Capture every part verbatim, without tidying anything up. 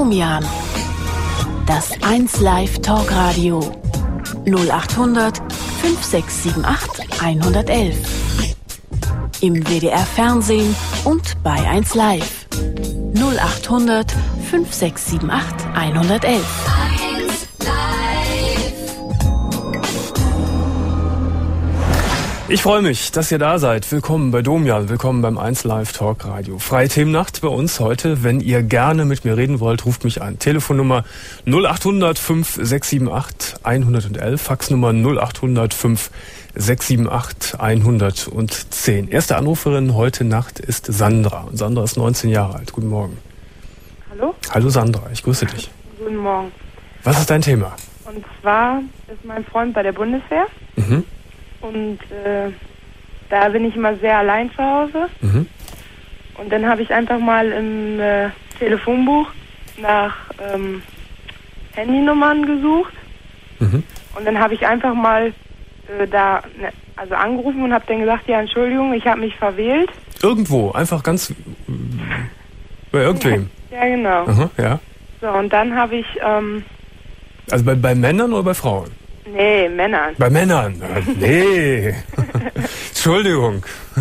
Domian. Das eins Live Talkradio. null achthundert fünf sechs sieben acht hundertelf. Im W D R Fernsehen und bei eins Live. null achthundert fünf sechs sieben acht hundertelf. Ich freue mich, dass ihr da seid. Willkommen bei Domian, willkommen beim eins Live Talk Radio. Freie Themennacht bei uns heute. Wenn ihr gerne mit mir reden wollt, ruft mich an. Telefonnummer null achthundert fünf sechs sieben acht hundertelf, Faxnummer null achthundert fünf sechs sieben acht hundertzehn. Erste Anruferin heute Nacht ist Sandra. Und Sandra ist neunzehn Jahre alt. Guten Morgen. Hallo? Hallo Sandra, ich grüße dich. Guten Morgen. Was ist dein Thema? Und zwar ist mein Freund bei der Bundeswehr. Mhm. Und äh, da bin ich immer sehr allein zu Hause. Mhm. Und dann habe ich einfach mal im äh, Telefonbuch nach ähm, Handynummern gesucht. Mhm. Und dann habe ich einfach mal äh, da ne, also angerufen und habe dann gesagt, ja, Entschuldigung, ich habe mich verwählt. Irgendwo, einfach ganz äh, bei irgendwem. Ja, genau. Aha, ja. So, und dann habe ich... Ähm, also bei, bei Männern oder bei Frauen? Nee, Männern. Bei Männern? Nee. Entschuldigung.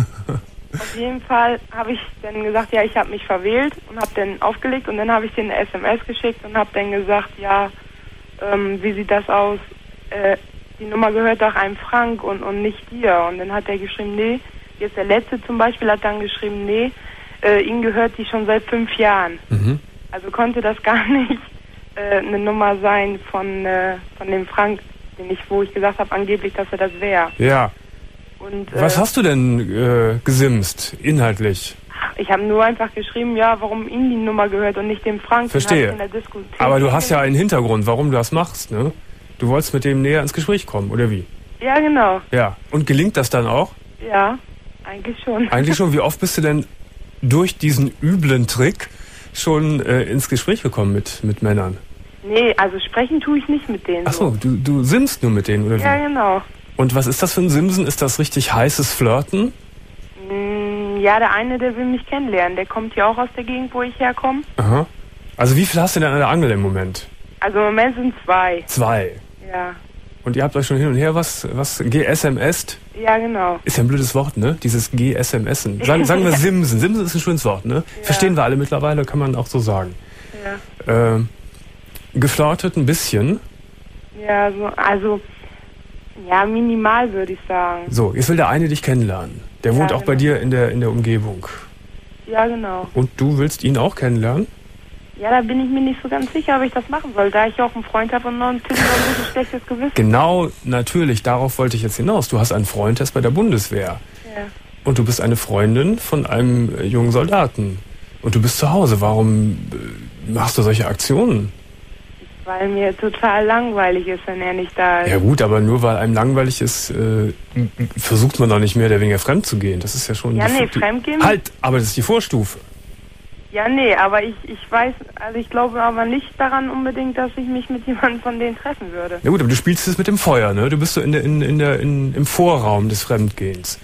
Auf jeden Fall habe ich dann gesagt, ja, ich habe mich verwählt und habe dann aufgelegt und dann habe ich dir eine S M S geschickt und habe dann gesagt, ja, ähm, wie sieht das aus? Äh, die Nummer gehört doch einem Frank und, und nicht dir. Und dann hat er geschrieben, nee. Jetzt der Letzte zum Beispiel hat dann geschrieben, nee, äh, ihm gehört die schon seit fünf Jahren. Mhm. Also konnte das gar nicht äh, eine Nummer sein von, äh, von dem Frank, den ich, wo ich gesagt habe, angeblich, dass er das wäre. Ja. Und, was äh, hast du denn äh, gesimst, inhaltlich? Ich habe nur einfach geschrieben, ja, warum ihm die Nummer gehört und nicht dem Frank. Verstehe. In der Diskothek. Aber du hast ja einen Hintergrund, warum du das machst, ne? Du wolltest mit dem näher ins Gespräch kommen, oder wie? Ja, genau. Ja. Und gelingt das dann auch? Ja, eigentlich schon. Eigentlich schon. Wie oft bist du denn durch diesen üblen Trick schon äh, ins Gespräch gekommen mit, mit Männern? Nee, also sprechen tue ich nicht mit denen. Ach so, du, du simst nur mit denen, oder wie? Ja, genau. Und was ist das für ein Simsen? Ist das richtig heißes Flirten? Mm, ja, der eine, der will mich kennenlernen. Der kommt ja auch aus der Gegend, wo ich herkomme. Aha. Also wie viel hast du denn an der Angel im Moment? Also im Moment sind zwei. Zwei. Ja. Und ihr habt euch schon hin und her was, was G S M S? Ja, genau. Ist ja ein blödes Wort, ne? Dieses G S M S. Sagen, sagen wir Simsen. Simsen ist ein schönes Wort, ne? Ja. Verstehen wir alle mittlerweile, kann man auch so sagen. Ja. Ähm, geflirtet ein bisschen. Ja, so, also, ja, minimal würde ich sagen. So, jetzt will der eine dich kennenlernen. Der Ja, wohnt auch genau. bei dir in der, in der Umgebung. Ja, genau. Und du willst ihn auch kennenlernen? Ja, da bin ich mir nicht so ganz sicher, ob ich das machen soll, da ich auch einen Freund habe und noch ein bisschen ein bisschen schlechtes Gewissen. Genau, natürlich, darauf wollte ich jetzt hinaus. Du hast einen Freund, der ist bei der Bundeswehr. Ja. Und du bist eine Freundin von einem äh, jungen Soldaten. Und du bist zu Hause. Warum äh, machst du solche Aktionen? Weil mir total langweilig ist, wenn er nicht da ist. Ja gut, aber nur weil einem langweilig ist, äh, versucht man doch nicht mehr, der weniger fremd zu gehen. Das ist ja schon... Ja, die, nee, die, fremdgehen? Halt, aber das ist die Vorstufe. Ja, nee, aber ich, ich weiß, also ich glaube aber nicht daran unbedingt, dass ich mich mit jemandem von denen treffen würde. Ja gut, aber du spielst es mit dem Feuer, ne? Du bist so in der, in, in der, in, im Vorraum des Fremdgehens.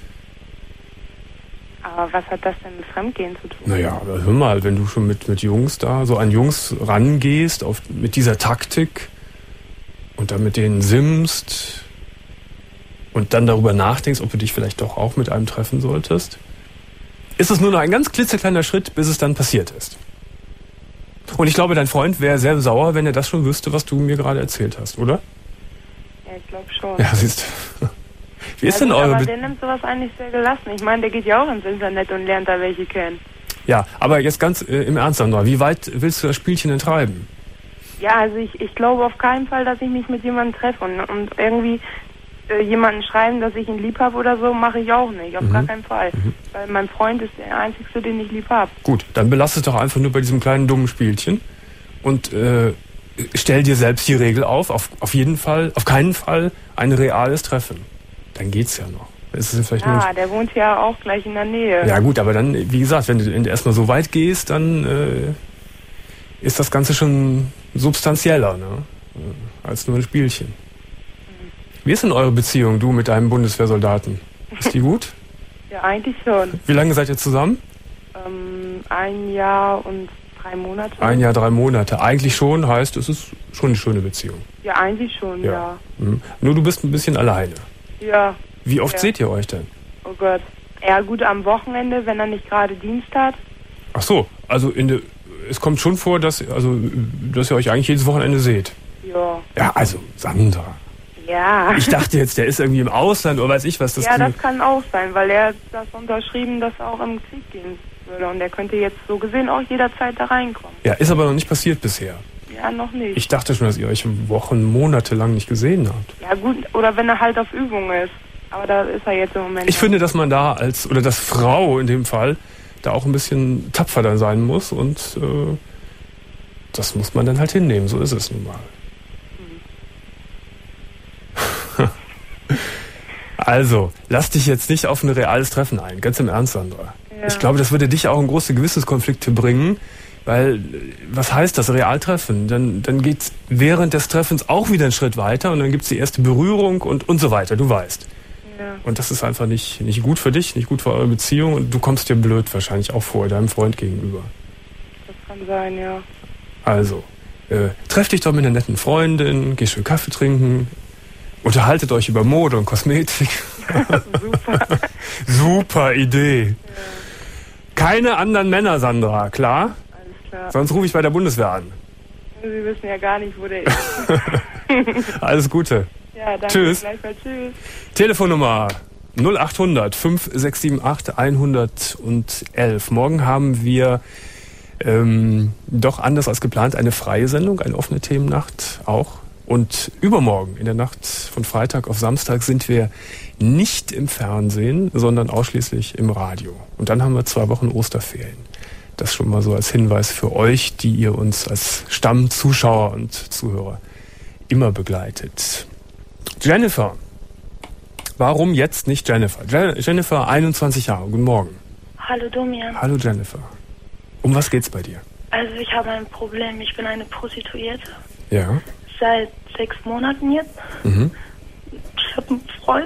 Aber was hat das denn mit Fremdgehen zu tun? Naja, aber hör mal, wenn du schon mit, mit Jungs da so an Jungs rangehst, auf, mit dieser Taktik und dann mit denen simst und dann darüber nachdenkst, ob du dich vielleicht doch auch mit einem treffen solltest, ist es nur noch ein ganz klitzekleiner Schritt, bis es dann passiert ist. Und ich glaube, dein Freund wäre sehr sauer, wenn er das schon wüsste, was du mir gerade erzählt hast, oder? Ja, ich glaube schon. Ja, siehst du. Wie ist ja, denn gut, eure... aber Be- der nimmt sowas eigentlich sehr gelassen. Ich meine, der geht ja auch ins Internet und lernt da welche kennen. Ja, aber jetzt ganz äh, im Ernst, Sandra, wie weit willst du das Spielchen denn treiben? Ja, also ich, ich glaube auf keinen Fall, dass ich mich mit jemandem treffe und, und irgendwie äh, jemanden schreiben, dass ich ihn lieb habe oder so, mache ich auch nicht. Auf Mhm. gar keinen Fall. Mhm. Weil mein Freund ist der Einzige, den ich lieb habe. Gut, dann belass es doch einfach nur bei diesem kleinen dummen Spielchen und äh, stell dir selbst die Regel auf, auf, auf jeden Fall, auf keinen Fall ein reales Treffen. Dann geht's ja noch. Es ist vielleicht Ja, nur der wohnt ja auch gleich in der Nähe. ja gut, aber dann, wie gesagt, wenn du erstmal so weit gehst, dann äh, ist das Ganze schon substanzieller, ne? Als nur ein Spielchen. Mhm. Wie ist denn eure Beziehung, du mit deinem Bundeswehrsoldaten? Ist die gut? Ja, eigentlich schon. Wie lange seid ihr zusammen? Ähm, ein Jahr und drei Monate. Ein Jahr, drei Monate. Eigentlich schon, heißt, es ist schon eine schöne Beziehung. Ja, eigentlich schon, ja. ja. Mhm. Nur du bist ein bisschen alleine. Ja. Wie oft ja. seht ihr euch denn? Oh Gott. Ja, gut, am Wochenende, wenn er nicht gerade Dienst hat. Ach so, also in de, es kommt schon vor, dass, also, dass ihr euch eigentlich jedes Wochenende seht. Ja. Ja, also, Sandra. Ja. Ich dachte jetzt, der ist irgendwie im Ausland oder weiß ich was. Das ja, das kann auch sein, weil er hat das unterschrieben, dass er auch im Krieg gehen würde. Und er könnte jetzt so gesehen auch jederzeit da reinkommen. Ja, ist aber noch nicht passiert bisher. Ja, noch nicht. Ich dachte schon, dass ihr euch Wochen, Monate lang nicht gesehen habt. Ja gut, oder wenn er halt auf Übung ist. Aber da ist er jetzt im Moment. Ich finde, dass man da als, oder dass Frau in dem Fall, da auch ein bisschen tapfer dann sein muss. Und äh, das muss man dann halt hinnehmen. So ist es nun mal. Also, lass dich jetzt nicht auf ein reales Treffen ein. Ganz im Ernst, Sandra. Ja. Ich glaube, das würde dich auch in große Gewissenskonflikte bringen. Weil, was heißt das, Realtreffen? Dann, dann geht's während des Treffens auch wieder einen Schritt weiter und dann gibt's die erste Berührung und, und so weiter, du weißt. Ja. Und das ist einfach nicht, nicht gut für dich, nicht gut für eure Beziehung und du kommst dir blöd wahrscheinlich auch vor, deinem Freund gegenüber. Das kann sein, ja. Also, äh, treff dich doch mit einer netten Freundin, geh schön Kaffee trinken, unterhaltet euch über Mode und Kosmetik. Super. Super Idee. Ja. Keine anderen Männer, Sandra, klar? Klar. Sonst rufe ich bei der Bundeswehr an. Sie wissen ja gar nicht, wo der ist. Alles Gute. Ja, danke. Tschüss. Gleichfalls. Tschüss. Telefonnummer null acht hundert fünf sechs sieben acht eins eins eins. Morgen haben wir ähm, doch anders als geplant eine freie Sendung, eine offene Themennacht auch. Und übermorgen, in der Nacht von Freitag auf Samstag, sind wir nicht im Fernsehen, sondern ausschließlich im Radio. Und dann haben wir zwei Wochen Osterferien. Das schon mal so als Hinweis für euch, die ihr uns als Stammzuschauer und Zuhörer immer begleitet. Jennifer. Warum jetzt nicht Jennifer? Je- Jennifer, einundzwanzig Jahre. Guten Morgen. Hallo Domian. Hallo Jennifer. Um was geht's bei dir? Also ich habe ein Problem. Ich bin eine Prostituierte. Ja. Seit sechs Monaten jetzt. Mhm. Ich habe einen Freund.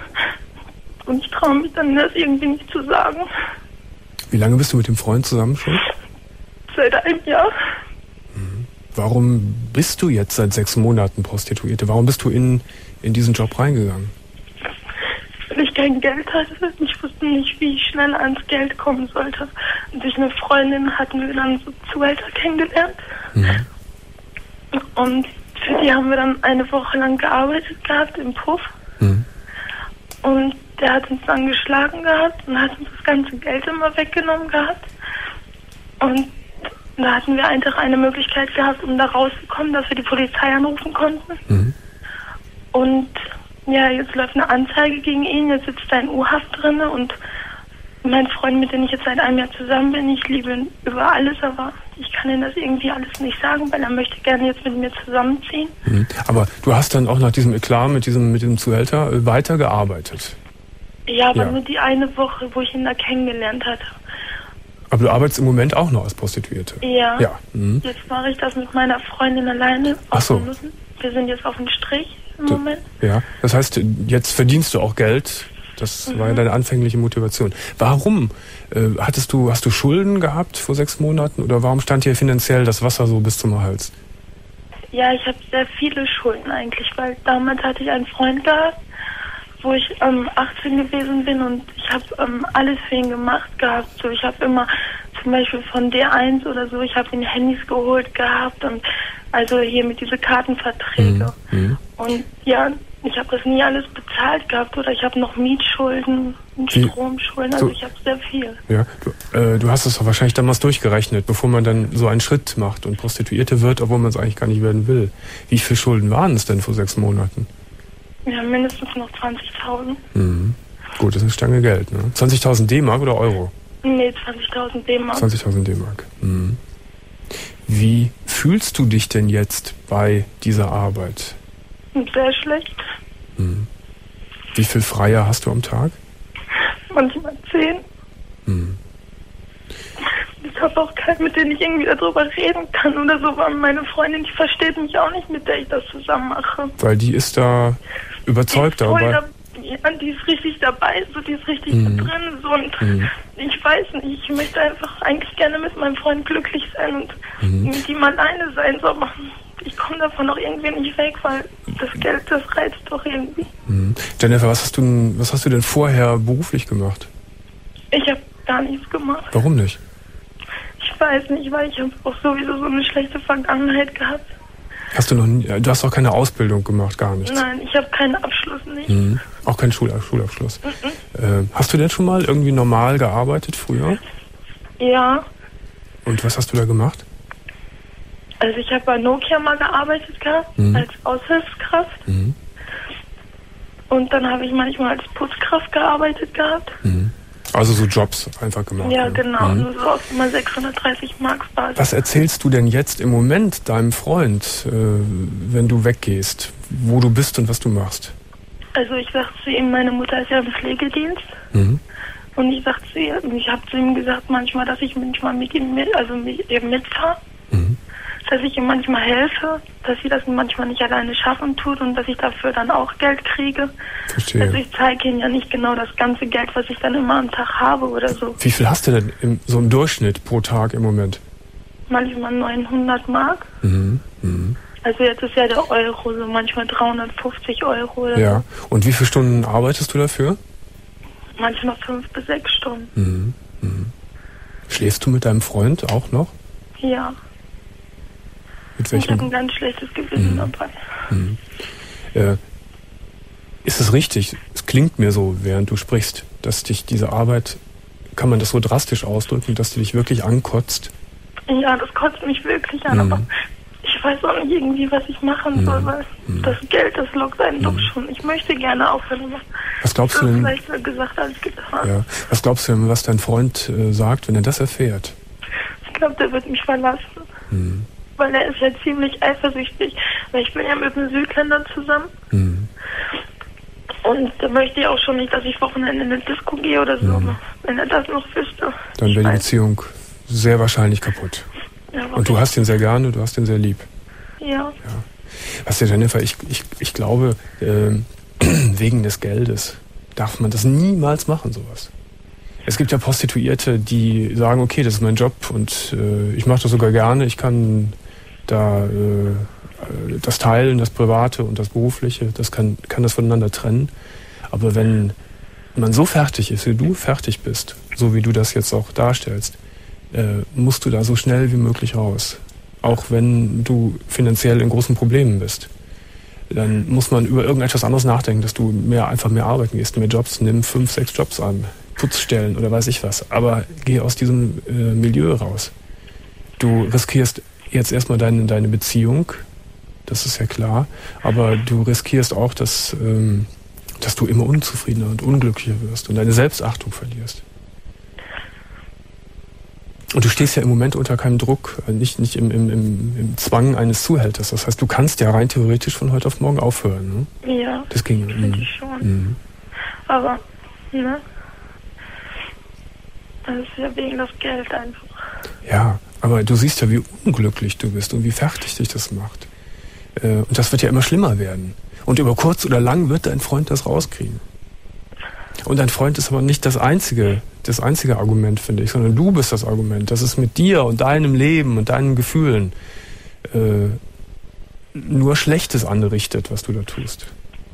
Und ich traue mich dann das irgendwie nicht zu sagen. Wie lange bist du mit dem Freund zusammen schon? Seit einem Jahr. Mhm. Warum bist du jetzt seit sechs Monaten Prostituierte? Warum bist du in, in diesen Job reingegangen? Weil ich kein Geld hatte. Ich wusste nicht, wie ich schnell ans Geld kommen sollte. Und durch eine Freundin hatten wir dann so Zuhälter kennengelernt. Mhm. Und für die haben wir dann eine Woche lang gearbeitet gehabt im Puff. Mhm. Und der hat uns dann geschlagen gehabt und hat uns das ganze Geld immer weggenommen gehabt. Und da hatten wir einfach eine Möglichkeit gehabt, um da rauszukommen, dass wir die Polizei anrufen konnten. Mhm. Und ja, jetzt läuft eine Anzeige gegen ihn, jetzt sitzt er in U-Haft drin und mein Freund, mit dem ich jetzt seit einem Jahr zusammen bin, ich liebe ihn über alles, aber ich kann ihm das irgendwie alles nicht sagen, weil er möchte gerne jetzt mit mir zusammenziehen. Mhm. Aber du hast dann auch nach diesem Eklat mit diesem, mit diesem Zuhälter äh, weitergearbeitet? Ja, aber ja. nur die eine Woche, wo ich ihn da kennengelernt hatte. Aber du arbeitest im Moment auch noch als Prostituierte? Ja. Ja. Mhm. Jetzt mache ich das mit meiner Freundin alleine. Ach so. Wir sind jetzt auf dem Strich im du, Moment. Ja, das heißt, jetzt verdienst du auch Geld. Das mhm. war ja deine anfängliche Motivation. Warum? Äh, hattest du, hast du Schulden gehabt vor sechs Monaten oder warum stand hier finanziell das Wasser so bis zum Hals? Ja, ich habe sehr viele Schulden eigentlich, weil damals hatte ich einen Freund gehabt, wo ich ähm, achtzehn gewesen bin und ich habe ähm, alles für ihn gemacht gehabt. So, ich habe immer zum Beispiel von D eins oder so, ich habe ihn Handys geholt gehabt und also hier mit diese Kartenverträge. Mhm. Und ja, ich habe das nie alles bezahlt gehabt oder ich habe noch Mietschulden und Stromschulden, also so, ich habe sehr viel. Ja, du, äh, du hast es doch wahrscheinlich damals durchgerechnet, bevor man dann so einen Schritt macht und Prostituierte wird, obwohl man es eigentlich gar nicht werden will. Wie viele Schulden waren es denn vor sechs Monaten? Ja, mindestens noch zwanzigtausend. Mhm. Gut, das ist eine Stange Geld, ne? zwanzigtausend D-Mark oder Euro? Nee, zwanzigtausend D-Mark. zwanzigtausend D-Mark. Mhm. Wie fühlst du dich denn jetzt bei dieser Arbeit? Sehr schlecht. Mhm. Wie viel Freier hast du am Tag? Manchmal zehn. Mhm. Ich habe auch keinen, mit dem ich irgendwie darüber reden kann oder so, weil meine Freundin, die versteht mich auch nicht, mit der ich das zusammen mache. Weil die ist da überzeugt die ist voll dabei. Da, Ja, die ist richtig dabei, so die ist richtig Mhm. drin, so und Mhm. ich weiß nicht, ich möchte einfach eigentlich gerne mit meinem Freund glücklich sein und Mhm. mit ihm alleine sein, so, aber ich komme davon auch irgendwie nicht weg, weil das Geld, das reizt doch irgendwie. Mhm. Jennifer, was hast du denn, was hast du denn vorher beruflich gemacht? Ich habe gar nichts gemacht. Warum nicht? Ich weiß nicht, weil ich habe auch sowieso so eine schlechte Vergangenheit gehabt. Hast du noch nie, du hast auch keine Ausbildung gemacht, gar nichts? Nein, ich habe keinen Abschluss, nicht. Mhm. Auch keinen Schul Schulabschluss. Mhm. Äh, hast du denn schon mal irgendwie normal gearbeitet früher? Ja, Und was hast du da gemacht? also ich habe bei Nokia mal gearbeitet gehabt, Mhm. als Aushilfskraft. Mhm. Und dann habe ich manchmal als Putzkraft gearbeitet gehabt. Mhm. Also so Jobs einfach gemacht. Ja, ne? genau. Mhm. Nur so auf mal sechshundertdreißig Mark Basis. Was erzählst du denn jetzt im Moment deinem Freund, äh, wenn du weggehst, wo du bist und was du machst? Also ich sag zu ihm, meine Mutter ist ja im Pflegedienst. Mhm. Und ich sag zu ihr, ich habe zu ihm gesagt manchmal, dass ich manchmal mit ihm mit, also mit ihr mitfahre. Mhm. Dass ich ihr manchmal helfe, dass sie das manchmal nicht alleine schaffen tut und dass ich dafür dann auch Geld kriege. Verstehe. Also ich zeige ihnen ja nicht genau das ganze Geld, was ich dann immer am Tag habe oder so. Wie viel hast du denn im, so im Durchschnitt pro Tag im Moment? Manchmal neunhundert Mark. Mhm. Mhm. Also jetzt ist ja der Euro, so manchmal dreihundertfünfzig Euro oder Ja. Und wie viele Stunden arbeitest du dafür? so. Manchmal fünf bis sechs Stunden. Mhm. Mhm. Schläfst du mit deinem Freund auch noch? Ja. Mit Ich habe welchem? ein ganz schlechtes Gewissen Mhm. dabei. Mhm. Äh, ist es richtig? Es klingt mir so, während du sprichst, dass dich diese Arbeit, kann man das so drastisch ausdrücken, dass die dich wirklich ankotzt? Ja, das kotzt mich wirklich an, Mhm. aber ich weiß auch nicht irgendwie, was ich machen Mhm. soll, weil Mhm. das Geld, das lockt einen Mhm. doch schon. Ich möchte gerne aufhören, aber Was glaubst das du ist denn? leichter gesagt als getan. Ja. Was glaubst du denn, was dein Freund äh, sagt, wenn er das erfährt? Ich glaube, der wird mich verlassen, Mhm. weil er ist ja ziemlich eifersüchtig, weil ich bin ja mit einem Südländer zusammen Mhm. und da möchte ich auch schon nicht, dass ich Wochenende in eine Disco gehe oder so, Mhm. wenn er das noch wüsste. Dann Ich wäre die weiß- Beziehung sehr wahrscheinlich kaputt. Ja, aber Und du hast ihn sehr gerne, du hast ihn sehr lieb. ja. Weißt du, Jennifer, ich, ich, ich glaube, ähm, wegen des Geldes darf man das niemals machen, sowas. Es gibt ja Prostituierte, die sagen, okay, das ist mein Job und äh, ich mache das sogar gerne, ich kann da äh, das Teilen, das Private und das Berufliche, das kann, kann das voneinander trennen. Aber wenn man so fertig ist, wie du fertig bist, so wie du das jetzt auch darstellst, äh, musst du da so schnell wie möglich raus. Auch wenn du finanziell in großen Problemen bist. Dann muss man über irgendetwas anderes nachdenken, dass du mehr einfach mehr arbeiten gehst, mehr Jobs, nimm fünf, sechs Jobs an, Putzstellen oder weiß ich was. Aber geh aus diesem äh, Milieu raus. Du riskierst jetzt erstmal deine, deine Beziehung, das ist ja klar, aber du riskierst auch, dass, ähm, dass du immer unzufriedener und unglücklicher wirst und deine Selbstachtung verlierst. Und du stehst ja im Moment unter keinem Druck, nicht, nicht im, im, im, im Zwang eines Zuhälters. Das heißt, du kannst ja rein theoretisch von heute auf morgen aufhören. Ne? Ja, Das ging. finde Mhm. ich schon. Mhm. Aber, ne? Das ist ja wegen das Geld einfach. Ja, aber du siehst ja, wie unglücklich du bist und wie fertig dich das macht. Äh, Und das wird ja immer schlimmer werden. Und über kurz oder lang wird dein Freund das rauskriegen. Und dein Freund ist aber nicht das einzige, das einzige Argument, finde ich, sondern du bist das Argument. Das ist mit dir und deinem Leben und deinen Gefühlen äh, nur Schlechtes anrichtet, was du da tust.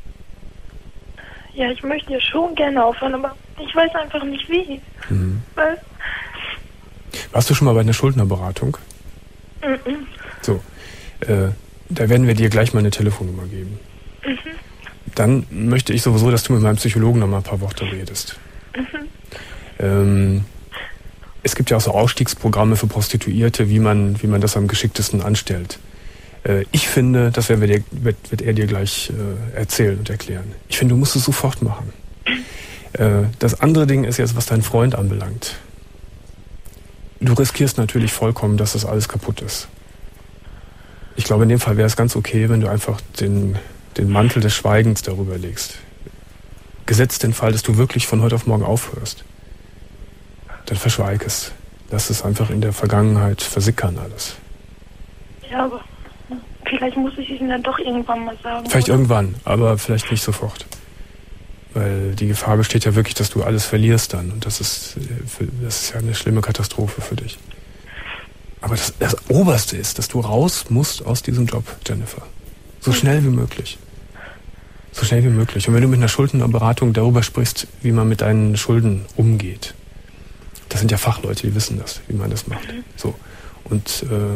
Ja, ich möchte ja schon gerne aufhören, aber ich weiß einfach nicht wie. Mhm. Weil, Warst du schon mal bei einer Schuldnerberatung? mhm. So, äh, da werden wir dir gleich mal eine Telefonnummer geben. Mhm. Dann möchte ich sowieso, dass du mit meinem Psychologen noch mal ein paar Worte redest. Mhm. Ähm, es gibt ja auch so Ausstiegsprogramme für Prostituierte, wie man, wie man das am geschicktesten anstellt. Äh, ich finde, das werden wir dir, wird, wird er dir gleich äh, erzählen und erklären. Ich finde, du musst es sofort machen. Äh, das andere Ding ist jetzt, was deinen Freund anbelangt. Du riskierst natürlich vollkommen, dass das alles kaputt ist. Ich glaube, in dem Fall wäre es ganz okay, wenn du einfach den, den Mantel des Schweigens darüber legst. Gesetzt den Fall, dass du wirklich von heute auf morgen aufhörst. Dann verschweig es. Lass es einfach in der Vergangenheit versickern alles. Ja, aber vielleicht muss ich es ihm dann doch irgendwann mal sagen. Vielleicht oder? irgendwann, aber vielleicht nicht sofort. Weil die Gefahr besteht ja wirklich, dass du alles verlierst dann. Und das ist, das ist ja eine schlimme Katastrophe für dich. Aber das, das Oberste ist, dass du raus musst aus diesem Job, Jennifer. So schnell wie möglich. So schnell wie möglich. Und wenn du mit einer Schuldenberatung darüber sprichst, wie man mit deinen Schulden umgeht. Das sind ja Fachleute, die wissen das, wie man das macht. So. Und äh,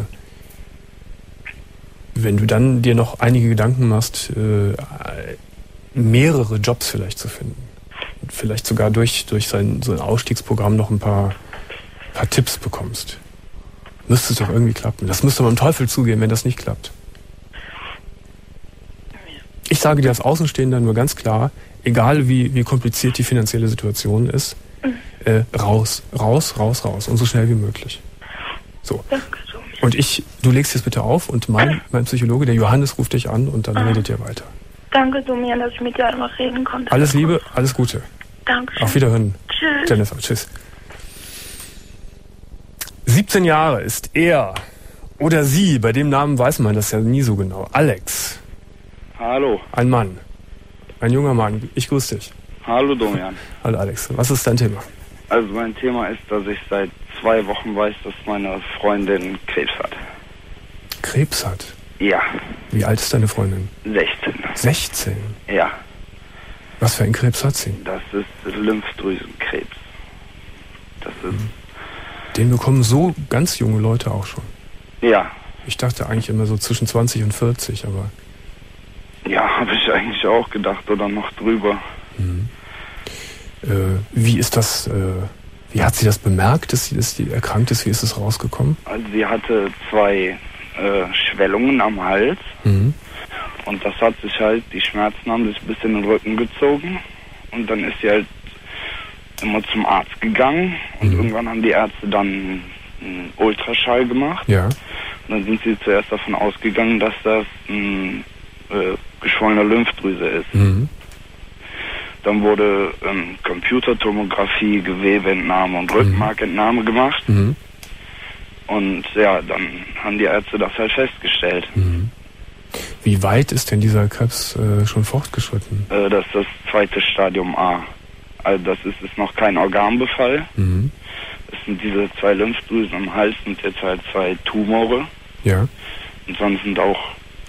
wenn du dann dir noch einige Gedanken machst, äh, mehrere Jobs vielleicht zu finden. Und vielleicht sogar durch, durch sein, so ein Ausstiegsprogramm noch ein paar, paar Tipps bekommst. Müsste es doch irgendwie klappen. Das müsste man im Teufel zugehen, wenn das nicht klappt. Ich sage dir als Außenstehender nur ganz klar, egal wie, wie kompliziert die finanzielle Situation ist, äh, raus, raus, raus, raus und so schnell wie möglich. So. Und ich, du legst jetzt bitte auf und mein, mein Psychologe, der Johannes, ruft dich an und dann ah. redet ihr weiter. Danke, Domian, dass ich mit dir einmal reden konnte. Alles Liebe, alles Gute. Dankeschön. Auf Wiederhören. Tschüss. Jennifer, tschüss. siebzehn Jahre ist er oder sie, bei dem Namen weiß man das ja nie so genau. Alex. Hallo. Ein Mann. Ein junger Mann. Ich grüße dich. Hallo, Domian. Hallo, Alex. Was ist dein Thema? Also mein Thema ist, dass ich seit zwei Wochen weiß, dass meine Freundin Krebs hat. Krebs hat? Ja. Wie alt ist deine Freundin? sechzehn. sechzehn? Ja. Was für einen Krebs hat sie? Das ist Lymphdrüsenkrebs. Das ist... Den bekommen so ganz junge Leute auch schon. Ja. Ich dachte eigentlich immer so zwischen zwanzig und vierzig, aber... Ja, habe ich eigentlich auch gedacht oder noch drüber. Mhm. Äh, wie ist das... Äh, wie hat sie das bemerkt, dass sie, dass sie erkrankt ist? Wie ist es rausgekommen? Also sie hatte zwei äh, Schwellungen am Hals. Mhm. Und das hat sich halt, die Schmerzen haben sich bis in den Rücken gezogen. Und dann ist sie halt immer zum Arzt gegangen. Und mhm. irgendwann haben die Ärzte dann einen Ultraschall gemacht. Ja. Und dann sind sie zuerst davon ausgegangen, dass das ein äh, geschwollene Lymphdrüse ist. Mhm. Dann wurde ähm, Computertomographie, Gewebeentnahme und Rückenmarkentnahme gemacht. Mhm. Und ja, dann haben die Ärzte das halt festgestellt. Mhm. Wie weit ist denn dieser Krebs äh, schon fortgeschritten? Äh, das ist das zweite Stadium A. Also das ist, ist noch kein Organbefall. Mhm. Es sind diese zwei Lymphdrüsen am Hals, sind jetzt halt zwei Tumore. Ja. Und sonst sind auch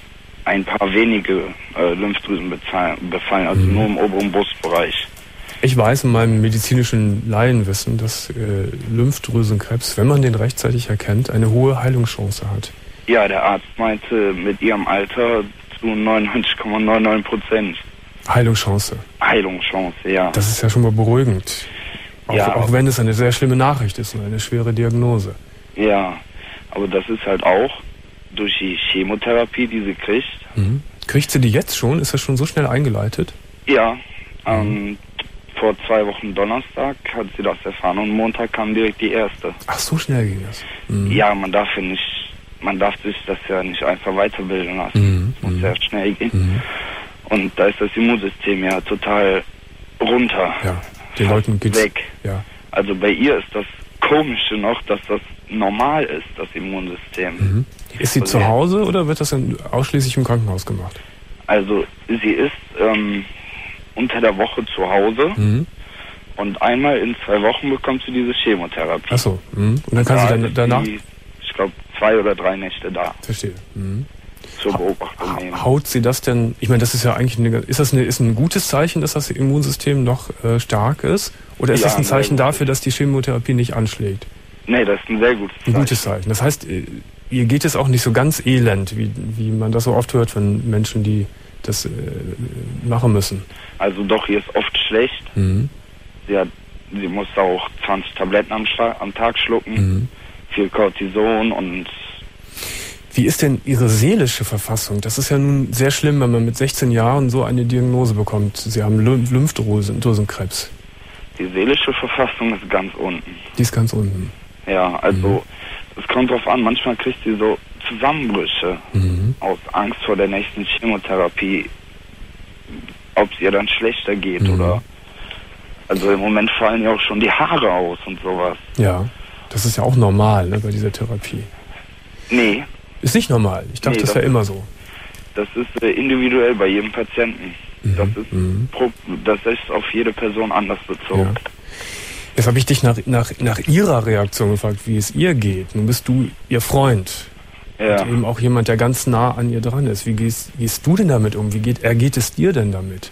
ein paar wenige äh, Lymphdrüsen befallen, also mhm. nur im oberen Brustbereich. Ich weiß in meinem medizinischen Laienwissen, dass äh, Lymphdrüsenkrebs, wenn man den rechtzeitig erkennt, eine hohe Heilungschance hat. Ja, der Arzt meinte mit ihrem Alter zu neunundneunzig Komma neunundneunzig Prozent. Heilungschance. Heilungschance, ja. Das ist ja schon mal beruhigend. Auch, ja. auch wenn es eine sehr schlimme Nachricht ist und eine schwere Diagnose. Ja, aber das ist halt auch durch die Chemotherapie, die sie kriegt. Mhm. Kriegt sie die jetzt schon? Ist das schon so schnell eingeleitet? Ja, ähm, mhm. vor zwei Wochen Donnerstag hat sie das erfahren und Montag kam direkt die erste. Ach, so schnell ging das? Mhm. Ja, man darf ja nicht, man darf sich das ja nicht einfach weiterbilden lassen. Mhm. Muss mhm. sehr schnell gehen. Mhm. Und da ist das Immunsystem ja total runter. Ja, den Leuten geht's weg. Ja. Also bei ihr ist das Komische noch, dass das normal ist, das Immunsystem. Mhm. Ist sie also zu Hause oder wird das dann ausschließlich im Krankenhaus gemacht? Also sie ist ähm, unter der Woche zu Hause mhm. und einmal in zwei Wochen bekommt sie diese Chemotherapie. Ach so. Mhm. Und dann kann da sie dann danach... Die, ich glaube, zwei oder drei Nächte da. Verstehe. Mhm. Zur Beobachtung ha nehmen. Haut sie das denn... Ich meine, das ist ja eigentlich... Eine, ist das eine, ist ein gutes Zeichen, dass das Immunsystem noch äh, stark ist? Oder ist ja, das ein Zeichen ein dafür, dass die Chemotherapie nicht anschlägt? Nee, das ist ein sehr gutes Zeichen. Ein gutes Zeichen. Das heißt, ihr geht es auch nicht so ganz elend, wie, wie man das so oft hört von Menschen, die das äh, machen müssen. Also doch, ihr ist oft schlecht. Mhm. Sie, hat, sie muss auch zwanzig Tabletten am, am Tag schlucken, mhm. viel Cortison und... Wie ist denn Ihre seelische Verfassung? Das ist ja nun sehr schlimm, wenn man mit sechzehn Jahren so eine Diagnose bekommt. Sie haben Lymphdrüsenkrebs. Die seelische Verfassung ist ganz unten. Die ist ganz unten. Ja, also es mhm. kommt drauf an, manchmal kriegt sie so Zusammenbrüche mhm. aus Angst vor der nächsten Chemotherapie, ob es ihr dann schlechter geht mhm. oder... Also im Moment fallen ja auch schon die Haare aus und sowas. Ja, das ist ja auch normal, ne, bei dieser Therapie. Nee. Ist nicht normal. Ich dachte, nee, das, das wäre immer so. Das ist äh, individuell bei jedem Patienten. Mhm. Das ist mhm. das ist auf jede Person anders bezogen. Ja. Jetzt habe ich dich nach, nach, nach ihrer Reaktion gefragt, wie es ihr geht. Nun bist du ihr Freund. Ja. Und eben auch jemand, der ganz nah an ihr dran ist. Wie gehst, gehst du denn damit um? Wie geht, ergeht es dir denn damit?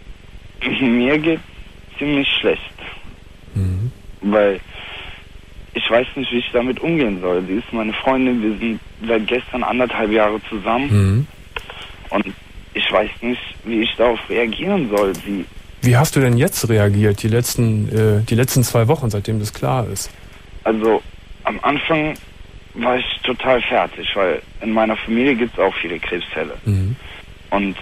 Mir geht ziemlich schlecht. Mhm. Weil ich weiß nicht, wie ich damit umgehen soll. Sie ist meine Freundin, wir sind seit gestern anderthalb Jahre zusammen. Mhm. Und ich weiß nicht, wie ich darauf reagieren soll. Sie Wie hast du denn jetzt reagiert, die letzten, äh, die letzten zwei Wochen, seitdem das klar ist? Also, am Anfang war ich total fertig, weil in meiner Familie gibt es auch viele Krebsfälle. Mhm. Und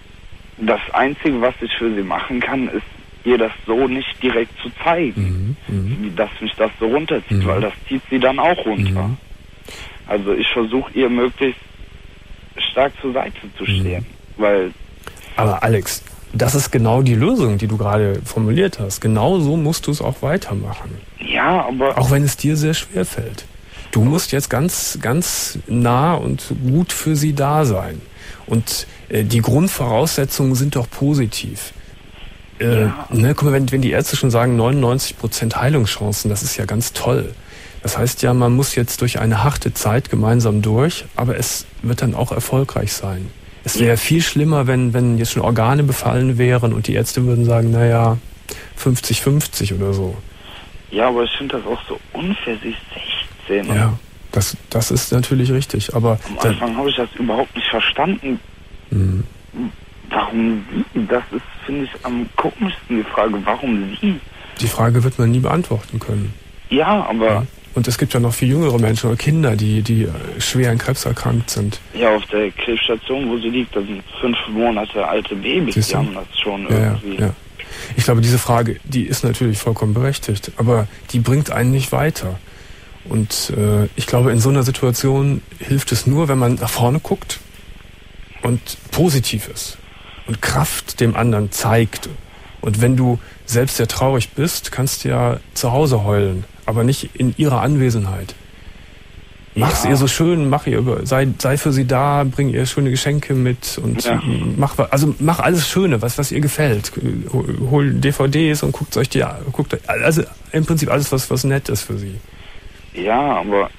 das Einzige, was ich für sie machen kann, ist, ihr das so nicht direkt zu zeigen, mhm. dass mich das so runterzieht, mhm. weil das zieht sie dann auch runter. Mhm. Also ich versuche ihr möglichst stark zur Seite zu stehen, mhm. weil... Aber Alex, das ist genau die Lösung, die du gerade formuliert hast. Genau so musst du es auch weitermachen. Ja, aber... Auch wenn es dir sehr schwer fällt. Du musst jetzt ganz, ganz nah und gut für sie da sein. Und äh, die Grundvoraussetzungen sind doch positiv. Äh, ja. ne, guck mal, wenn, wenn die Ärzte schon sagen neunundneunzig Prozent Heilungschancen, das ist ja ganz toll. Das heißt ja, man muss jetzt durch eine harte Zeit gemeinsam durch, aber es wird dann auch erfolgreich sein. Es wäre viel schlimmer, wenn, wenn jetzt schon Organe befallen wären und die Ärzte würden sagen, naja, fünfzig fünfzig oder so. Ja, aber ich finde das auch so unfair, sie ist sechzehn. Ja, das, das ist natürlich richtig, aber... Am Anfang habe ich das überhaupt nicht verstanden. Mhm. Warum sie? Das ist, finde ich, am komischsten die Frage, warum sie? Die Frage wird man nie beantworten können. Ja, aber... Ja. Und es gibt ja noch viel jüngere Menschen oder Kinder, die, die schwer an Krebs erkrankt sind. Ja, auf der Krebsstation, wo sie liegt, da sind fünf Monate alte Babys, die haben das schon ja, irgendwie... Ja, ja. Ich glaube, diese Frage, die ist natürlich vollkommen berechtigt, aber die bringt einen nicht weiter. Und äh, ich glaube, in so einer Situation hilft es nur, wenn man nach vorne guckt und positiv ist und Kraft dem anderen zeigt. Und wenn du selbst sehr traurig bist, kannst du ja zu Hause heulen, aber nicht in ihrer Anwesenheit. Mach's ja. ihr so schön, mach ihr über, sei, sei für sie da, bring ihr schöne Geschenke mit und ja. mach, also mach alles Schöne, was, was ihr gefällt. Hol D V Ds und guckt euch die, guckt euch, also im Prinzip alles, was, was nett ist für sie. Ja, aber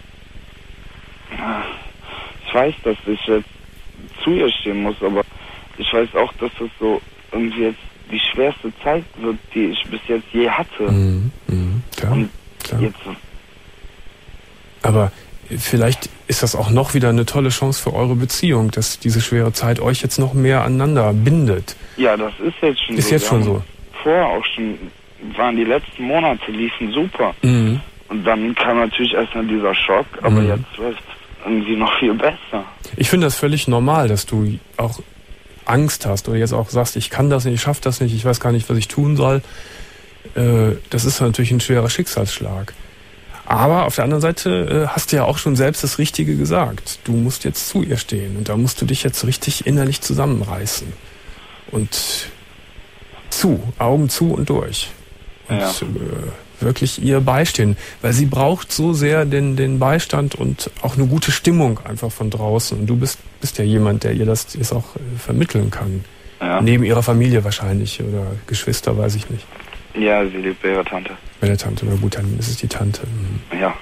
ich weiß, dass ich jetzt zu ihr stehen muss, aber ich weiß auch, dass das so irgendwie jetzt die schwerste Zeit wird, die ich bis jetzt je hatte. Mhm, mh, klar, und klar. Jetzt. Aber vielleicht ist das auch noch wieder eine tolle Chance für eure Beziehung, dass diese schwere Zeit euch jetzt noch mehr aneinander bindet. Ja, das ist jetzt schon ist so. Ist jetzt schon so. Vorher auch schon, waren die letzten Monate, liefen super. Mhm. Und dann kam natürlich erstmal dieser Schock, aber mhm. jetzt läuft es irgendwie noch viel besser. Ich finde das völlig normal, dass du auch Angst hast oder jetzt auch sagst, ich kann das nicht, ich schaffe das nicht, ich weiß gar nicht, was ich tun soll. Äh, das ist natürlich ein schwerer Schicksalsschlag. Aber auf der anderen Seite äh, hast du ja auch schon selbst das Richtige gesagt. Du musst jetzt zu ihr stehen und da musst du dich jetzt richtig innerlich zusammenreißen. Und zu, Augen zu und durch. Und ja. äh, wirklich ihr beistehen. Weil sie braucht so sehr den, den Beistand und auch eine gute Stimmung einfach von draußen. Und du bist, bist ja jemand, der ihr das jetzt auch äh, vermitteln kann. Ja. Neben ihrer Familie wahrscheinlich oder Geschwister, weiß ich nicht. Ja, sie lebt bei ihrer Tante. Bei der Tante, na gut, dann ist es die Tante. Mhm. Ja.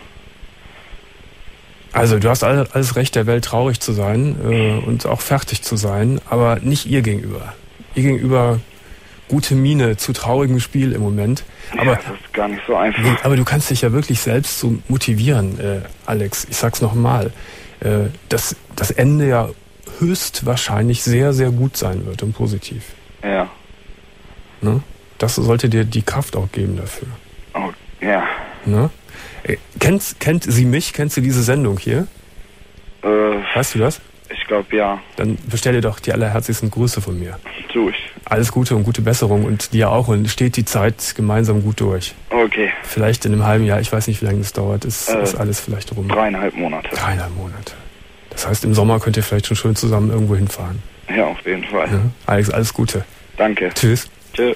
Also du hast alles, alles Recht der Welt, traurig zu sein äh, und auch fertig zu sein, aber nicht ihr gegenüber. Ihr gegenüber gute Miene zu traurigem Spiel im Moment. Aber, ja, das ist gar nicht so einfach. Nee, aber du kannst dich ja wirklich selbst so motivieren, äh, Alex. Ich sag's nochmal, äh, dass das Ende ja höchstwahrscheinlich sehr, sehr gut sein wird und positiv. Ja. Ne? Das sollte dir die Kraft auch geben dafür. Oh, ja. Ne? Äh, kennt, kennt sie mich? Kennst du diese Sendung hier? Äh, weißt du das? Ich glaube, ja. Dann bestell dir doch die allerherzlichsten Grüße von mir. Tu ich. Alles Gute und gute Besserung und dir auch und steht die Zeit gemeinsam gut durch. Okay. Vielleicht in einem halben Jahr, ich weiß nicht, wie lange das dauert, ist, äh, ist alles vielleicht rum. Dreieinhalb Monate. Dreieinhalb Monate. Das heißt, im Sommer könnt ihr vielleicht schon schön zusammen irgendwo hinfahren. Ja, auf jeden Fall. Ja? Alex, alles Gute. Danke. Tschüss. Tschüss.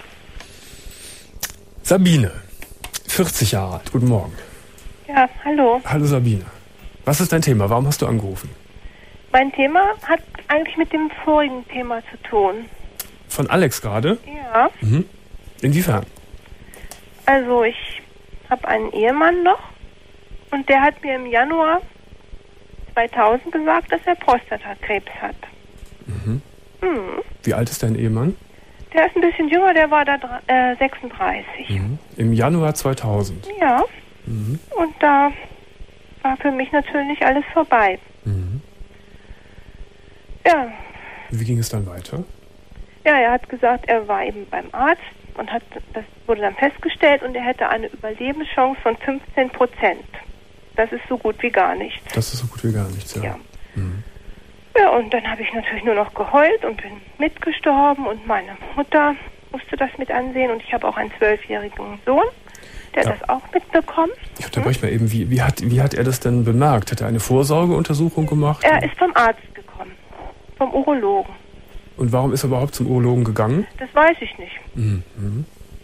Sabine, vierzig Jahre alt. Guten Morgen. Ja, hallo. Hallo Sabine. Was ist dein Thema? Warum hast du angerufen? Mein Thema hat eigentlich mit dem vorigen Thema zu tun. von Alex gerade? Ja. Mhm. Inwiefern? Also ich habe einen Ehemann noch und der hat mir im Januar zweitausend gesagt, dass er Prostatakrebs hat. Mhm. Mhm. Wie alt ist dein Ehemann? Der ist ein bisschen jünger, der war da äh, sechsunddreißig. Mhm. Im Januar zweitausend? Ja. Mhm. Und da war für mich natürlich alles vorbei. Mhm. Ja. Wie ging es dann weiter? Ja, er hat gesagt, er war eben beim Arzt und hat, das wurde dann festgestellt und er hätte eine Überlebenschance von fünfzehn Prozent. Das ist so gut wie gar nichts. Das ist so gut wie gar nichts, ja. Ja, mhm. ja und dann habe ich natürlich nur noch geheult und bin mitgestorben und meine Mutter musste das mit ansehen und ich habe auch einen zwölfjährigen Sohn, der ja. das auch mitbekommt. Ich unterbreche mal eben, wie, wie, hat, wie hat er das denn bemerkt? Hat er eine Vorsorgeuntersuchung gemacht? Er ist vom Arzt gekommen, vom Urologen. Und warum ist er überhaupt zum Urologen gegangen? Das weiß ich nicht. Mhm. Mhm.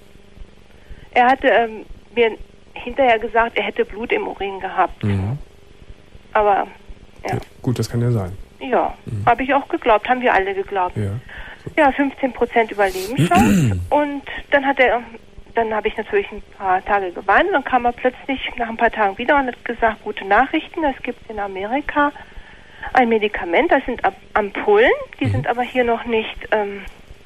Er hatte ähm, mir hinterher gesagt, er hätte Blut im Urin gehabt. Mhm. Aber, ja. ja. Gut, das kann ja sein. Ja, Mhm. habe ich auch geglaubt, haben wir alle geglaubt. Ja, ja fünfzehn Prozent Überlebenschance. Und dann hat er, dann habe ich natürlich ein paar Tage geweint. Dann kam er plötzlich nach ein paar Tagen wieder und hat gesagt, gute Nachrichten, es gibt in Amerika ein Medikament, das sind Ampullen, die mhm. sind aber hier noch nicht ähm,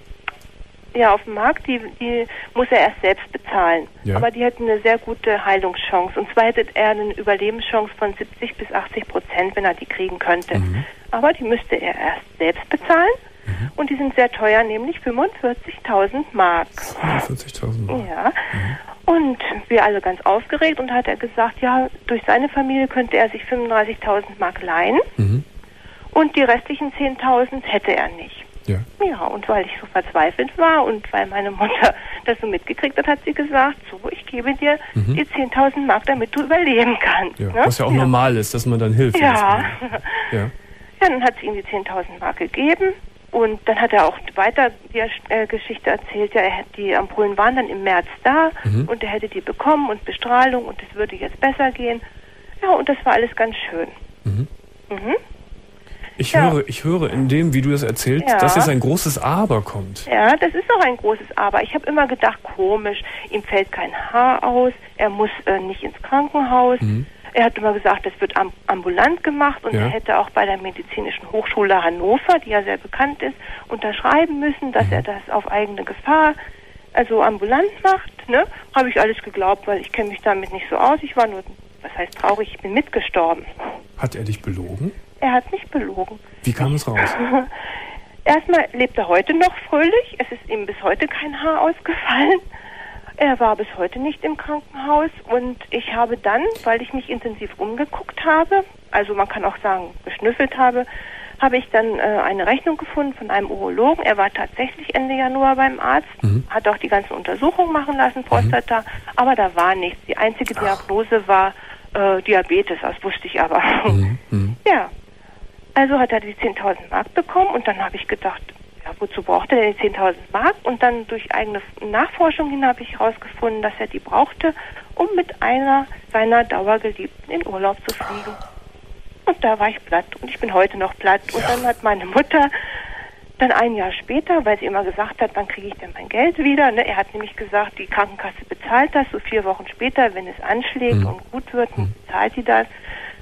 ja, auf dem Markt, die, die muss er erst selbst bezahlen. Ja. Aber die hätten eine sehr gute Heilungschance. Und zwar hätte er eine Überlebenschance von siebzig bis achtzig Prozent, wenn er die kriegen könnte. Mhm. Aber die müsste er erst selbst bezahlen. Mhm. Und die sind sehr teuer, nämlich fünfundvierzigtausend Mark. fünfundvierzigtausend Mark. Ja. Mhm. Und wir alle ganz aufgeregt. Und da hat er gesagt, ja, durch seine Familie könnte er sich fünfunddreißigtausend Mark leihen. Mhm. Und die restlichen zehntausend hätte er nicht. Ja. Ja, und weil ich so verzweifelt war und weil meine Mutter das so mitgekriegt hat, hat sie gesagt, so, ich gebe dir mhm. die zehntausend Mark, damit du überleben kannst. Ja, ne? was ja auch ja. normal ist, dass man dann hilft. Ja. ja. Ja, dann hat sie ihm die zehntausend Mark gegeben und dann hat er auch weiter die äh, Geschichte erzählt, ja, er hat, die Ampullen waren dann im März da mhm. und er hätte die bekommen und Bestrahlung und es würde jetzt besser gehen. Ja, und das war alles ganz schön. Mhm. Mhm. Ich, ja. höre, ich höre in dem, wie du das erzählst, ja. dass jetzt ein großes Aber kommt. Ja, das ist auch ein großes Aber. Ich habe immer gedacht, komisch, ihm fällt kein Haar aus, er muss äh, nicht ins Krankenhaus. Mhm. Er hat immer gesagt, das wird am, ambulant gemacht und ja. er hätte auch bei der Medizinischen Hochschule Hannover, die ja sehr bekannt ist, unterschreiben müssen, dass mhm. er das auf eigene Gefahr, also ambulant macht. Ne? Habe ich alles geglaubt, weil ich kenne mich damit nicht so aus. Ich war nur, was heißt traurig, ich bin mitgestorben. Hat er dich belogen? Er hat nicht belogen. Wie kam es raus? Erstmal lebt er heute noch fröhlich. Es ist ihm bis heute kein Haar ausgefallen. Er war bis heute nicht im Krankenhaus. Und ich habe dann, weil ich mich intensiv umgeguckt habe, also man kann auch sagen, geschnüffelt habe, habe ich dann äh, eine Rechnung gefunden von einem Urologen. Er war tatsächlich Ende Januar beim Arzt, mhm. hat auch die ganzen Untersuchungen machen lassen, Prostata, mhm. aber da war nichts. Die einzige Diagnose war äh, Diabetes, das wusste ich aber. Mhm. Ja. Also hat er die zehntausend Mark bekommen und dann habe ich gedacht, ja, wozu braucht er denn die zehntausend Mark? Und dann durch eigene Nachforschung hin habe ich herausgefunden, dass er die brauchte, um mit einer seiner Dauergeliebten in Urlaub zu fliegen. Und da war ich platt und ich bin heute noch platt. Und dann hat meine Mutter dann ein Jahr später, weil sie immer gesagt hat, wann kriege ich denn mein Geld wieder? Ne? Er hat nämlich gesagt, die Krankenkasse bezahlt das, so vier Wochen später, wenn es anschlägt mhm. und gut wird, dann bezahlt sie das.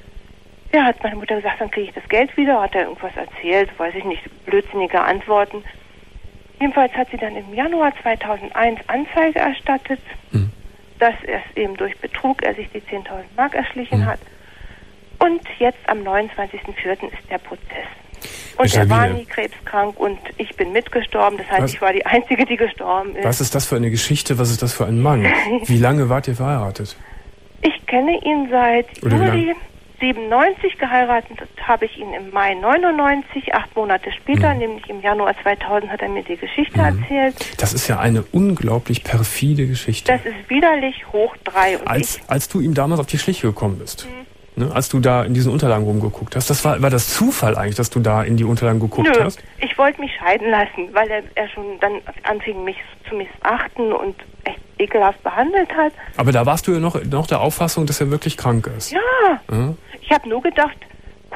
Ja, hat meine Mutter gesagt, dann kriege ich das Geld wieder, hat er irgendwas erzählt, weiß ich nicht, blödsinnige Antworten. Jedenfalls hat sie dann im Januar zweitausendeins Anzeige erstattet, mhm. dass er es eben durch Betrug, er sich die zehntausend Mark erschlichen mhm. hat. Und jetzt am neunundzwanzigsten vierten ist der Prozess. Und er war nie krebskrank und ich bin mitgestorben, das heißt, was? Ich war die Einzige, die gestorben ist. Was ist das für eine Geschichte, was ist das für ein Mann? Wie lange wart ihr verheiratet? Ich kenne ihn seit Juli siebenundneunzig, geheiratet habe ich ihn im Mai neunundneunzig, acht Monate später, mhm. nämlich im Januar zweitausend, hat er mir die Geschichte mhm. erzählt. Das ist ja eine unglaublich perfide Geschichte. Das ist widerlich hoch drei. Und als, als du ihm damals auf die Schliche gekommen bist, mhm. ne, als du da in diesen Unterlagen rumgeguckt hast, das war, war das Zufall eigentlich, dass du da in die Unterlagen geguckt Nö, hast? Ich wollte mich scheiden lassen, weil er, er schon dann anfing, mich zu missachten und echt ekelhaft behandelt hat. Aber da warst du ja noch, noch der Auffassung, dass er wirklich krank ist. Ja. ja. Ich habe nur gedacht,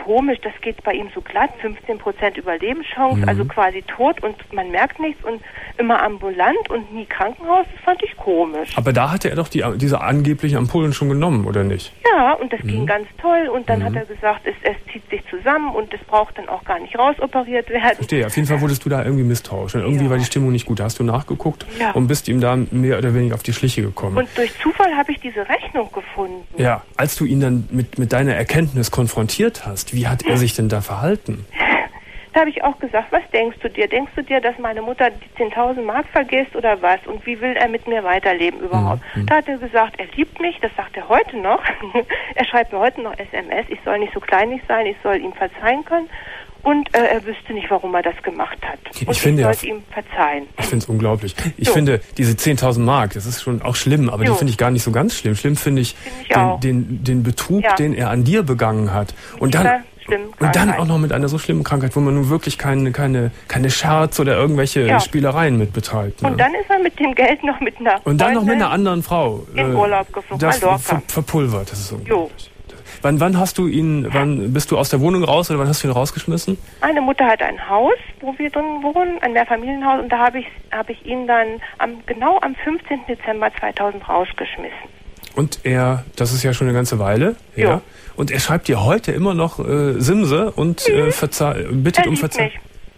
komisch, das geht bei ihm so glatt, fünfzehn Prozent Überlebenschance, mhm. also quasi tot und man merkt nichts und immer ambulant und nie Krankenhaus, das fand ich komisch. Aber da hatte er doch die, diese angeblichen Ampullen schon genommen, oder nicht? Ja, und das mhm. ging ganz toll und dann mhm. hat er gesagt, es, es zieht sich zusammen und es braucht dann auch gar nicht rausoperiert werden. Verstehe, auf jeden Fall wurdest du da irgendwie misstrauisch und irgendwie ja. war die Stimmung nicht gut. Da hast du nachgeguckt ja. und bist ihm da mehr oder weniger auf die Schliche gekommen. Und durch Zufall habe ich diese Rechnung gefunden. Ja, als du ihn dann mit, mit deiner Erkenntnis konfrontiert hast, wie hat er sich denn da verhalten? Da habe ich auch gesagt, was denkst du dir? Denkst du dir, dass meine Mutter die zehntausend Mark vergisst oder was? Und wie will er mit mir weiterleben überhaupt? Mhm. Da hat er gesagt, er liebt mich, das sagt er heute noch. Er schreibt mir heute noch S M S, ich soll nicht so kleinlich sein, ich soll ihm verzeihen können. Und äh, er wüsste nicht, warum er das gemacht hat. Ich und finde, ich sollte ihm verzeihen. Ich finde es unglaublich. Ich so. finde, diese zehntausend Mark, das ist schon auch schlimm, aber jo. die finde ich gar nicht so ganz schlimm. Schlimm finde ich, find ich den, den, den Betrug, ja. den er an dir begangen hat. Mit und dann, und dann Krankheit. auch noch mit einer so schlimmen Krankheit, wo man nun wirklich keine, keine, keine Scherz oder irgendwelche ja. Spielereien mit betreibt. Ne? Und dann ist er mit dem Geld noch mit einer Und dann noch mit einer anderen Frau. In äh, Urlaub geflogen, das Mallorca. ver verpulvert, das ist unglaublich. Wann, wann hast du ihn, wann bist du aus der Wohnung raus oder wann hast du ihn rausgeschmissen? Meine Mutter hat ein Haus, wo wir drin wohnen, ein Mehrfamilienhaus, und da habe ich, hab ich ihn dann am, genau am fünfzehnten Dezember zweitausend rausgeschmissen. Und er, das ist ja schon eine ganze Weile, ja. ja. Und er schreibt dir heute immer noch äh, Simse und mhm. äh, verzeih, bittet er um Verzeihung.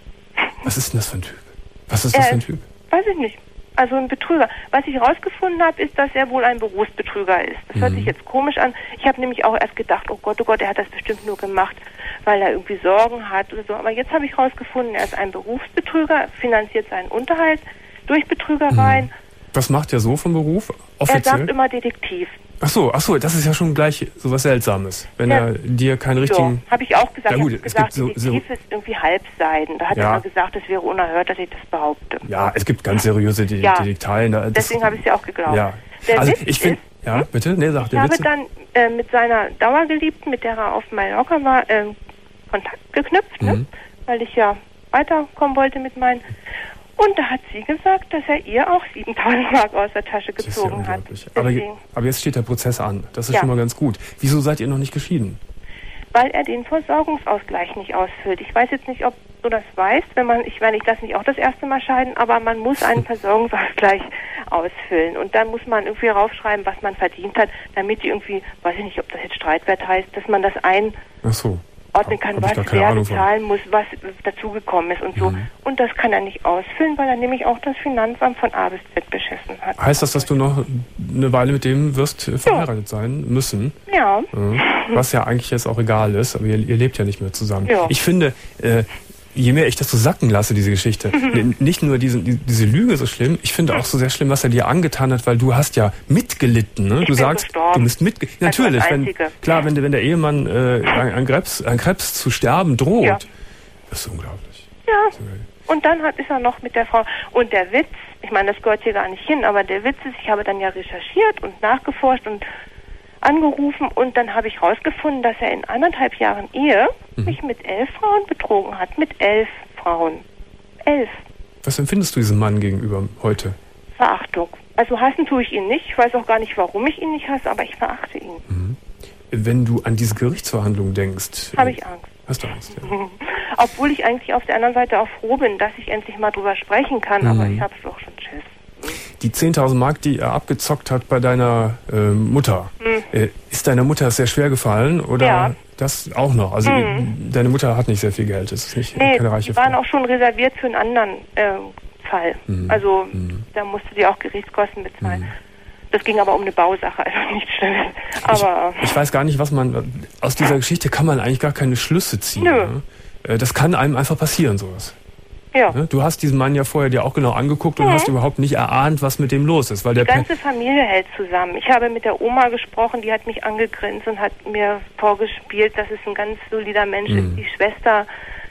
Was ist denn das für ein Typ? Was ist das er für ein Typ? Weiß ich nicht. Also ein Betrüger. Was ich herausgefunden habe, ist, dass er wohl ein Berufsbetrüger ist. Das mhm. hört sich jetzt komisch an. Ich habe nämlich auch erst gedacht, oh Gott, oh Gott, er hat das bestimmt nur gemacht, weil er irgendwie Sorgen hat oder so. Aber jetzt habe ich herausgefunden, er ist ein Berufsbetrüger, finanziert seinen Unterhalt durch Betrügereien. Mhm. Was macht er so vom Beruf? Offiziell? Er sagt immer Detektiv. Ach so, ach so, das ist ja schon gleich so was Seltsames, wenn ja. er dir keinen richtigen... So, habe ich auch gesagt. Ja, gut, ich habe es gesagt, gibt so, Detektiv so ist irgendwie Halbseiden. Da hat ja. er immer gesagt, es wäre unerhört, dass ich das behaupte. Ja, es gibt ganz seriöse De ja. Detekteien. Da, Deswegen habe ich es ja auch geglaubt. Ja. Der also Witz ich finde... Ja, bitte? Nee, sag ich der habe Witze. dann äh, mit seiner Dauergeliebten, mit der er auf Mallorca war, äh, Kontakt geknüpft, mhm. ne? Weil ich ja weiterkommen wollte mit meinen... Und da hat sie gesagt, dass er ihr auch siebentausend Mark aus der Tasche gezogen hat. Aber, aber jetzt steht der Prozess an. Das ist ja. schon mal ganz gut. Wieso seid ihr noch nicht geschieden? Weil er den Versorgungsausgleich nicht ausfüllt. Ich weiß jetzt nicht, ob du das weißt, wenn man, ich meine, ich lasse nicht auch das erste Mal scheiden, aber man muss einen Versorgungsausgleich ausfüllen. Und dann muss man irgendwie raufschreiben, was man verdient hat, damit die irgendwie, weiß ich nicht, ob das jetzt Streitwert heißt, dass man das ein... Ach so. ordnen kann, was wer bezahlen muss, was dazugekommen ist und so. Mhm. Und das kann er nicht ausfüllen, weil er nämlich auch das Finanzamt von A bis Z beschissen hat. Heißt das, dass du noch eine Weile mit dem wirst verheiratet ja. sein müssen? Ja. ja. Was ja eigentlich jetzt auch egal ist, aber ihr, ihr lebt ja nicht mehr zusammen. Ja. Ich finde, äh, je mehr ich das so sacken lasse, diese Geschichte, mhm. nicht nur diese, diese Lüge so schlimm, ich finde auch so sehr schlimm, was er dir angetan hat, weil du hast ja mitgelitten. Ne? Ich du bin sagst, gestorben. du bist mitgelitten. Natürlich, wenn, klar, wenn, wenn der Ehemann äh, an, Krebs, an Krebs zu sterben droht, ja. das ist unglaublich. Ja, und dann hat, ist er noch mit der Frau. Und der Witz, ich meine, das gehört hier gar nicht hin, aber der Witz ist, ich habe dann ja recherchiert und nachgeforscht und angerufen und dann habe ich rausgefunden, dass er in anderthalb Jahren Ehe mhm. mich mit elf Frauen betrogen hat. Mit elf Frauen. Elf. Was empfindest du diesem Mann gegenüber heute? Verachtung. Also hassen tue ich ihn nicht. Ich weiß auch gar nicht, warum ich ihn nicht hasse, aber ich verachte ihn. Mhm. Wenn du an diese Gerichtsverhandlung denkst... Habe ich Angst. Hast du Angst, ja. Obwohl ich eigentlich auf der anderen Seite auch froh bin, dass ich endlich mal drüber sprechen kann, mhm. aber ich habe doch schon Schiss. Die zehntausend Mark, die er abgezockt hat bei deiner äh, Mutter, mhm. äh, ist deiner Mutter sehr schwer gefallen oder ja. das auch noch? Also mhm. deine Mutter hat nicht sehr viel Geld, das ist nicht nee, keine reiche die waren Frau. auch schon reserviert für einen anderen äh, Fall. Mhm. Also mhm. da musste die auch Gerichtskosten bezahlen. Mhm. Das ging aber um eine Bausache, also nicht schlimm. Aber ich, ich weiß gar nicht, was man aus dieser Geschichte kann man eigentlich gar keine Schlüsse ziehen. Nö. Ne? Das kann einem einfach passieren, sowas. Ja. Du hast diesen Mann ja vorher dir auch genau angeguckt und mhm. hast überhaupt nicht erahnt, was mit dem los ist. Weil der die ganze Familie hält zusammen. Ich habe mit der Oma gesprochen, die hat mich angegrinst und hat mir vorgespielt, dass es ein ganz solider Mensch mhm. ist. Die Schwester,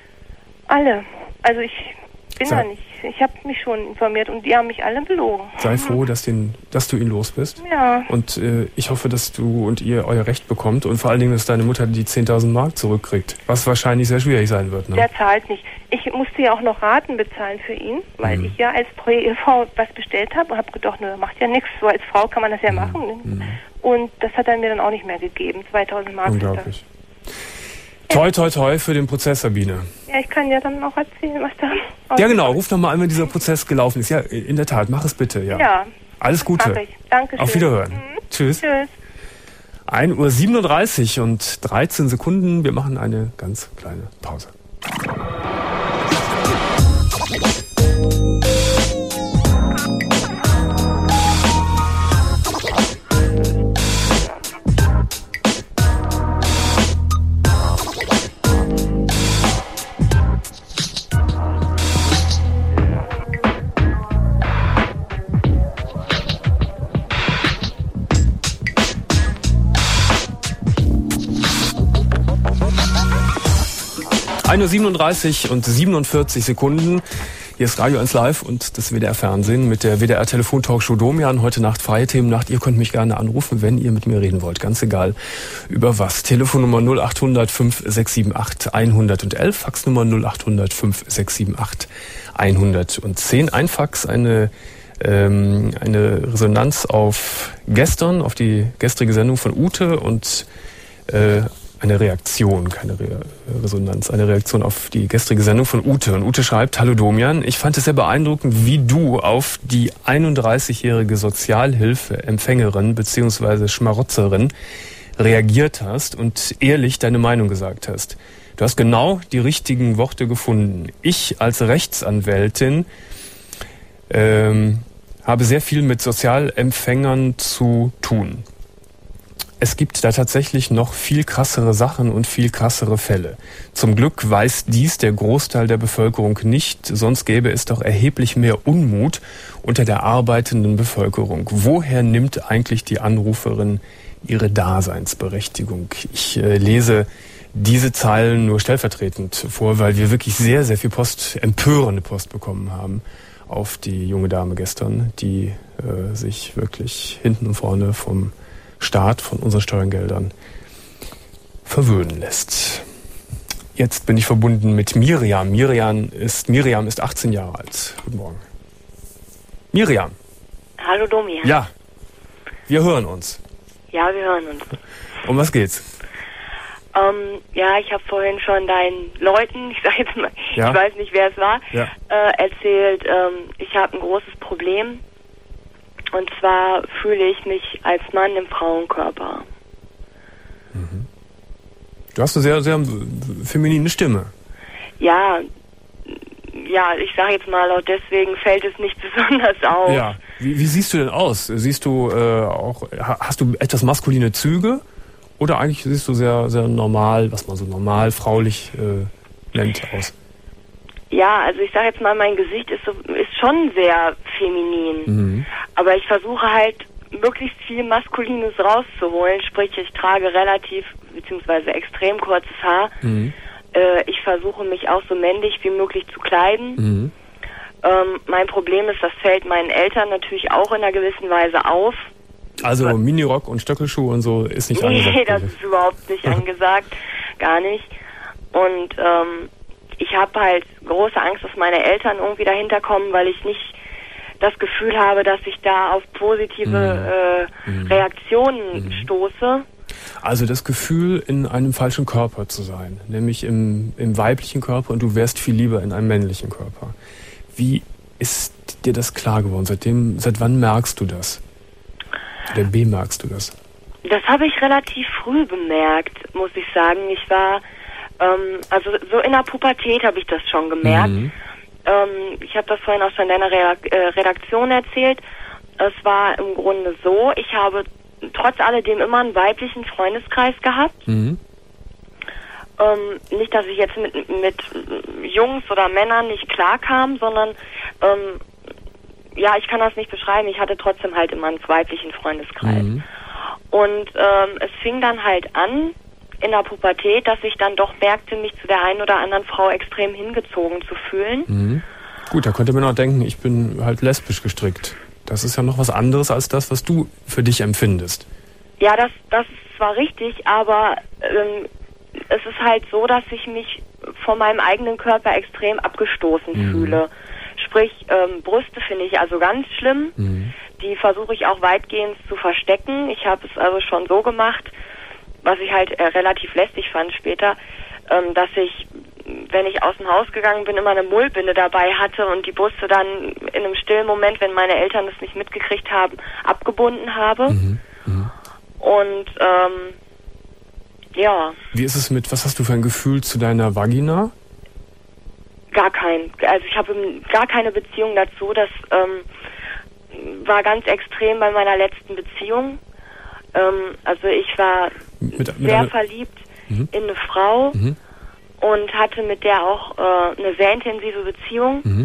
alle. Also ich bin Sei, da nicht. Ich habe mich schon informiert und die haben mich alle belogen. Sei froh, dass, den, dass du ihn los bist. Ja. Und äh, ich hoffe, dass du und ihr euer Recht bekommt und vor allen Dingen, dass deine Mutter die zehntausend Mark zurückkriegt. Was wahrscheinlich sehr schwierig sein wird. Ne? Der zahlt nicht. Ich musste ja auch noch Raten bezahlen für ihn, weil mhm. ich ja als treue Ehefrau was bestellt habe und habe gedacht, nö, macht ja nichts. So als Frau kann man das ja mhm. machen. Ne? Mhm. Und das hat er mir dann auch nicht mehr gegeben. zweitausend Mark. Unglaublich. Toi, toi, toi für den Prozess, Sabine. Ja, ich kann ja dann auch erzählen, was da... Ja, genau. Ruf noch mal an, wenn dieser Prozess gelaufen ist. Ja, in der Tat. Mach es bitte, ja. Ja. Alles Gute. Mach ich. Dankeschön. Auf Wiederhören. Mhm. Tschüss. Tschüss. ein Uhr siebenunddreißig und dreizehn Sekunden. Wir machen eine ganz kleine Pause. ein Uhr siebenunddreißig und siebenundvierzig Sekunden. Hier ist Radio eins Live und das W D R Fernsehen mit der W D R Telefontalkshow Domian. Heute Nacht freie Themennacht. Ihr könnt mich gerne anrufen, wenn ihr mit mir reden wollt. Ganz egal über was. Telefonnummer null acht hundert fünf sechs sieben acht hundertelf. Faxnummer null acht hundert fünf sechs sieben acht hundertzehn. Ein Fax, eine, ähm, eine Resonanz auf gestern, auf die gestrige Sendung von Ute und äh, eine Reaktion, keine Re- Resonanz, eine Reaktion auf die gestrige Sendung von Ute. Und Ute schreibt: Hallo Domian, ich fand es sehr beeindruckend, wie du auf die einunddreißigjährige Sozialhilfeempfängerin bzw. Schmarotzerin reagiert hast und ehrlich deine Meinung gesagt hast. Du hast genau die richtigen Worte gefunden. Ich als Rechtsanwältin ähm, habe sehr viel mit Sozialempfängern zu tun. Es gibt da tatsächlich noch viel krassere Sachen und viel krassere Fälle. Zum Glück weiß dies der Großteil der Bevölkerung nicht, sonst gäbe es doch erheblich mehr Unmut unter der arbeitenden Bevölkerung. Woher nimmt eigentlich die Anruferin ihre Daseinsberechtigung? Ich äh, lese diese Zeilen nur stellvertretend vor, weil wir wirklich sehr, sehr viel Post, empörende Post bekommen haben auf die junge Dame gestern, die äh, sich wirklich hinten und vorne vom Staat, von unseren Steuergeldern verwöhnen lässt. Jetzt bin ich verbunden mit Miriam. Miriam ist, Miriam ist achtzehn Jahre alt. Guten Morgen. Miriam. Hallo Domian. Ja, wir hören uns. Ja, wir hören uns. Um was geht's? Ähm, ja, ich habe vorhin schon deinen Leuten, ich sag jetzt mal, Ja? ich weiß nicht, wer es war, Ja. äh, erzählt, ähm, ich habe ein großes Problem. Und zwar fühle ich mich als Mann im Frauenkörper. Mhm. Du hast eine sehr, sehr feminine Stimme. Ja, ja, ich sage jetzt mal, auch deswegen fällt es nicht besonders auf. Ja. Wie, wie siehst du denn aus? Siehst du äh, auch, hast du etwas maskuline Züge? Oder eigentlich siehst du sehr, sehr normal, was man so normal fraulich äh, nennt, aus? Ja, also ich sage jetzt mal, mein Gesicht ist, so, ist schon sehr feminin. Mhm. Aber ich versuche halt, möglichst viel Maskulines rauszuholen. Sprich, ich trage relativ, beziehungsweise extrem kurzes Haar. Mhm. Äh, ich versuche mich auch so männlich wie möglich zu kleiden. Mhm. Ähm, mein Problem ist, das fällt meinen Eltern natürlich auch in einer gewissen Weise auf. Also Minirock und Stöckelschuhe und so ist nicht angesagt. Nee, das ist überhaupt nicht angesagt. Gar nicht. Und ähm, ich habe halt große Angst, dass meine Eltern irgendwie dahinter kommen, weil ich nicht das Gefühl habe, dass ich da auf positive mhm. äh, Reaktionen mhm. stoße. Also das Gefühl, in einem falschen Körper zu sein, nämlich im, im weiblichen Körper, und du wärst viel lieber in einem männlichen Körper. Wie ist dir das klar geworden? Seitdem, seit wann merkst du das? Oder bemerkst du das? Das habe ich relativ früh bemerkt, muss ich sagen. Ich war, ähm, also so in der Pubertät habe ich das schon gemerkt. Mhm. Ähm, ich habe das vorhin auch schon in deiner Redaktion erzählt. Es war im Grunde so, ich habe trotz alledem immer einen weiblichen Freundeskreis gehabt. Mhm. Ähm, nicht, dass ich jetzt mit, mit Jungs oder Männern nicht klarkam, sondern ähm, ja, ich kann das nicht beschreiben. Ich hatte trotzdem halt immer einen weiblichen Freundeskreis. Mhm. Und ähm, es fing dann halt an in der Pubertät, dass ich dann doch merkte, mich zu der einen oder anderen Frau extrem hingezogen zu fühlen. Mhm. Gut, da könnte man auch denken, ich bin halt lesbisch gestrickt. Das ist ja noch was anderes als das, was du für dich empfindest. Ja, das, das ist zwar richtig, aber ähm, es ist halt so, dass ich mich von meinem eigenen Körper extrem abgestoßen mhm. fühle. Sprich, ähm, Brüste finde ich also ganz schlimm. Mhm. Die versuche ich auch weitgehend zu verstecken. Ich habe es also schon so gemacht, was ich halt äh, relativ lästig fand später, ähm, dass ich, wenn ich aus dem Haus gegangen bin, immer eine Mullbinde dabei hatte und die Busse dann in einem stillen Moment, wenn meine Eltern das nicht mitgekriegt haben, abgebunden habe. Mhm. Mhm. Und ähm, ja. Wie ist es mit, was hast du für ein Gefühl zu deiner Vagina? Gar kein. Also ich habe gar keine Beziehung dazu. Das ähm, war ganz extrem bei meiner letzten Beziehung. Ähm, also ich war mit, mit sehr einer... verliebt mhm. in eine Frau mhm. und hatte mit der auch äh, eine sehr intensive Beziehung. Mhm.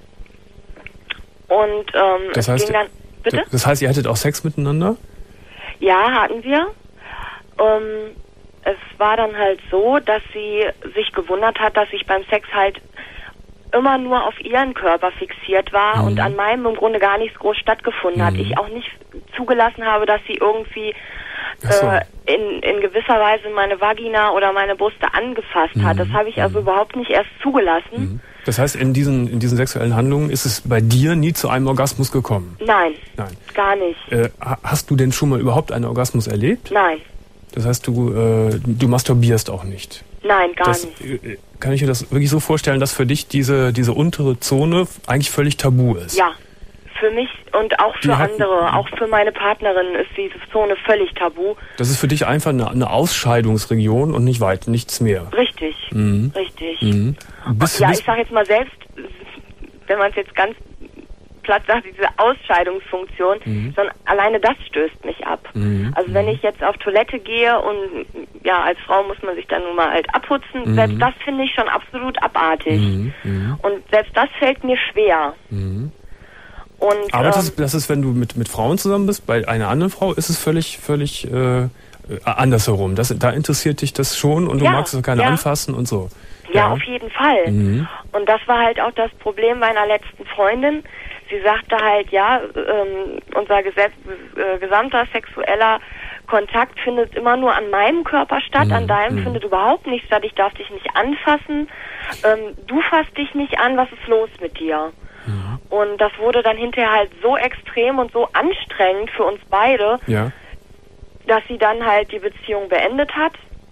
Und ähm, das heißt, es ging dann... Bitte? Das heißt, ihr hattet auch Sex miteinander? Ja, hatten wir. Ähm, es war dann halt so, dass sie sich gewundert hat, dass ich beim Sex halt immer nur auf ihren Körper fixiert war mhm. und an meinem im Grunde gar nichts groß stattgefunden mhm. hat. Ich auch nicht zugelassen habe, dass sie irgendwie so. äh, in, in gewisser Weise meine Vagina oder meine Brüste angefasst mhm. hat. Das habe ich also mhm. überhaupt nicht erst zugelassen. Mhm. Das heißt, in diesen, in diesen sexuellen Handlungen ist es bei dir nie zu einem Orgasmus gekommen? Nein, Nein. gar nicht. Äh, hast du denn schon mal überhaupt einen Orgasmus erlebt? Nein. Das heißt, du, äh, du masturbierst auch nicht? Nein, gar das, nicht. Äh, kann ich mir das wirklich so vorstellen, dass für dich diese, diese untere Zone eigentlich völlig tabu ist? Ja, für mich und auch für hat, andere, auch für meine Partnerin ist diese Zone völlig tabu. Das ist für dich einfach eine, eine Ausscheidungsregion und nicht weit, nichts mehr? Richtig, mhm. richtig. Mhm. Bis, ja, bis ich sag jetzt mal selbst, wenn man es jetzt ganz platt sagt, diese Ausscheidungsfunktion, mhm. sondern alleine das stößt mich ab. Mhm. Also wenn ich jetzt auf Toilette gehe und ja, als Frau muss man sich dann nun mal halt abputzen, mhm. selbst das finde ich schon absolut abartig. Mhm. Und selbst das fällt mir schwer. Mhm. Und, aber ähm, das, ist, das ist, wenn du mit, mit Frauen zusammen bist, bei einer anderen Frau ist es völlig, völlig äh, andersherum. Das, da interessiert dich das schon und du ja, magst es gerne ja. anfassen und so. Ja, ja. auf jeden Fall. Mhm. Und das war halt auch das Problem meiner letzten Freundin. Sie sagte halt, ja, ähm, unser Gesetz, äh, gesamter sexueller Kontakt findet immer nur an meinem Körper statt, mhm. an deinem mhm. findet überhaupt nicht statt, ich darf dich nicht anfassen, ähm, du fasst dich nicht an, was ist los mit dir? Mhm. Und das wurde dann hinterher halt so extrem und so anstrengend für uns beide, ja. dass sie dann halt die Beziehung beendet hat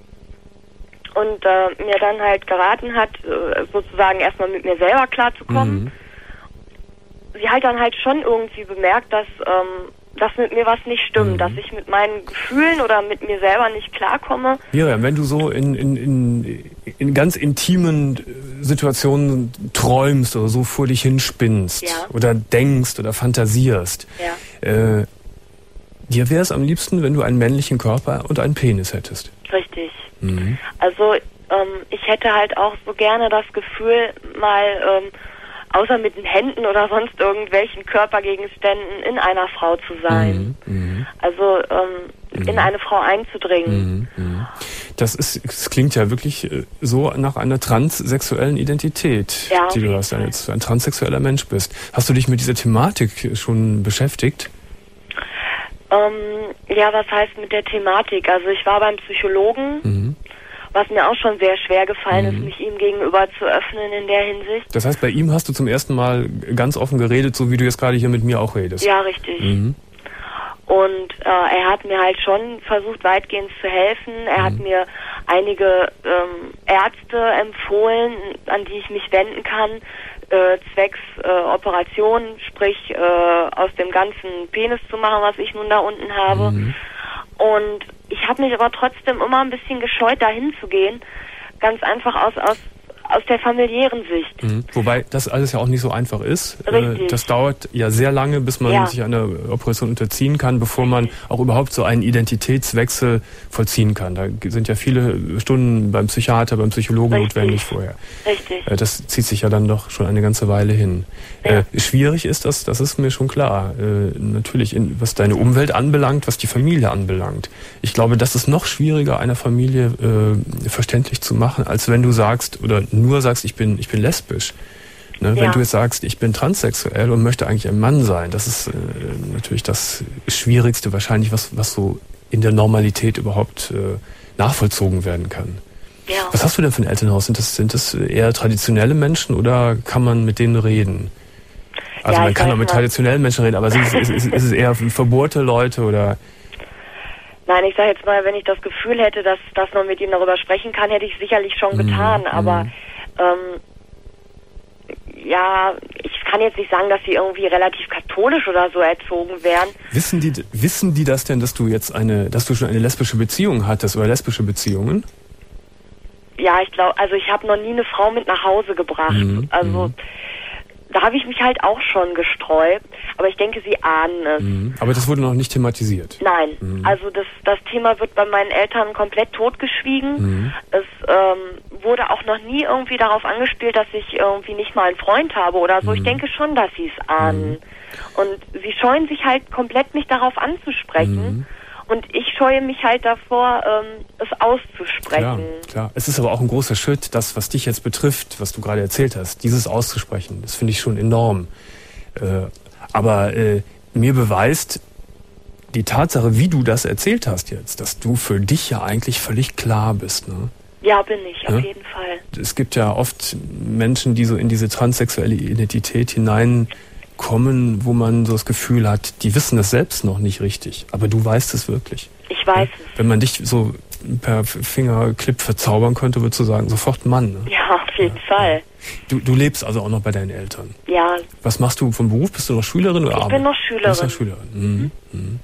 und äh, mir dann halt geraten hat, äh, sozusagen erstmal mit mir selber klarzukommen. Mhm. Sie hat dann halt schon irgendwie bemerkt, dass, ähm, dass mit mir was nicht stimmt, mhm. dass ich mit meinen Gefühlen oder mit mir selber nicht klarkomme. Ja, wenn du so in, in, in, in ganz intimen Situationen träumst oder so vor dich hinspinnst ja. oder denkst oder fantasierst, ja. äh, dir wäre es am liebsten, wenn du einen männlichen Körper und einen Penis hättest. Richtig. Mhm. Also ähm, ich hätte halt auch so gerne das Gefühl, mal ähm, außer mit den Händen oder sonst irgendwelchen Körpergegenständen in einer Frau zu sein. Mhm. Also ähm, mhm. in eine Frau einzudringen. Mhm. Das ist, es klingt ja wirklich so nach einer transsexuellen Identität, ja, die du hast, wenn du jetzt ein transsexueller Mensch bist. Hast du dich mit dieser Thematik schon beschäftigt? Ähm, ja, was heißt mit der Thematik? Also ich war beim Psychologen, mhm. was mir auch schon sehr schwer gefallen mhm. ist, mich ihm gegenüber zu öffnen in der Hinsicht. Das heißt, bei ihm hast du zum ersten Mal ganz offen geredet, so wie du jetzt gerade hier mit mir auch redest? Ja, richtig. Mhm. Und äh, er hat mir halt schon versucht, weitgehend zu helfen. Er mhm. hat mir einige ähm, Ärzte empfohlen, an die ich mich wenden kann, äh, zwecks äh, Operation, sprich äh, aus dem ganzen Penis zu machen, was ich nun da unten habe. Mhm. Und ich habe mich aber trotzdem immer ein bisschen gescheut, da hinzugehen, ganz einfach aus, aus, aus der familiären Sicht. Mhm. Wobei das alles ja auch nicht so einfach ist. Richtig. Das dauert ja sehr lange, bis man ja. sich einer Operation unterziehen kann, bevor man auch überhaupt so einen Identitätswechsel vollziehen kann. Da sind ja viele Stunden beim Psychiater, beim Psychologen Richtig. notwendig vorher. Richtig. Das zieht sich ja dann doch schon eine ganze Weile hin. Ja. Äh, schwierig ist das, das ist mir schon klar. Äh, natürlich, in, was deine Umwelt anbelangt, was die Familie anbelangt. Ich glaube, das ist noch schwieriger, einer Familie äh, verständlich zu machen, als wenn du sagst oder nur sagst, ich bin, ich bin lesbisch. Ne? Ja. Wenn du jetzt sagst, ich bin transsexuell und möchte eigentlich ein Mann sein, das ist äh, natürlich das Schwierigste wahrscheinlich, was, was so in der Normalität überhaupt äh, nachvollzogen werden kann. Ja. Was hast du denn für ein Elternhaus? Sind das, sind das eher traditionelle Menschen oder kann man mit denen reden? Also ja, man kann auch mit traditionellen Menschen reden, aber ist, ist, ist, ist es eher verbohrte Leute oder... Nein, ich sage jetzt mal, wenn ich das Gefühl hätte, dass das noch mit ihm darüber sprechen kann, hätte ich sicherlich schon getan. Mhm. Aber ähm, ja, ich kann jetzt nicht sagen, dass sie irgendwie relativ katholisch oder so erzogen werden. Wissen die, wissen die das denn, dass du jetzt eine, dass du schon eine lesbische Beziehung hattest oder lesbische Beziehungen? Ja, ich glaube, also ich habe noch nie eine Frau mit nach Hause gebracht. Mhm. Also da habe ich mich halt auch schon gesträubt, aber ich denke, sie ahnen es. Mhm. Aber das wurde noch nicht thematisiert? Nein, mhm. also das, das Thema wird bei meinen Eltern komplett totgeschwiegen. Mhm. Es ähm, wurde auch noch nie irgendwie darauf angespielt, dass ich irgendwie nicht mal einen Freund habe oder so. Mhm. Ich denke schon, dass sie es ahnen. Mhm. Und sie scheuen sich halt komplett, mich darauf anzusprechen. Mhm. Und ich scheue mich halt davor, ähm, es auszusprechen. Klar, klar. Es ist aber auch ein großer Schritt, das, was dich jetzt betrifft, was du gerade erzählt hast, dieses auszusprechen. Das finde ich schon enorm. Äh, aber äh, mir beweist die Tatsache, wie du das erzählt hast jetzt, dass du für dich ja eigentlich völlig klar bist. Ne? Ja, bin ich, auf ja? jeden Fall. Es gibt ja oft Menschen, die so in diese transsexuelle Identität hinein kommen, wo man so das Gefühl hat, die wissen das selbst noch nicht richtig. Aber du weißt es wirklich. Ich weiß ja? es. Wenn man dich so per Fingerclip verzaubern könnte, würdest du sagen, sofort Mann. Ne? Ja, auf jeden ja. Fall. Du, du lebst also auch noch bei deinen Eltern? Ja. Was machst du vom Beruf? Bist du noch Schülerin oder Ich bin noch Schülerin. Du bist noch Schülerin. Mhm. Mhm.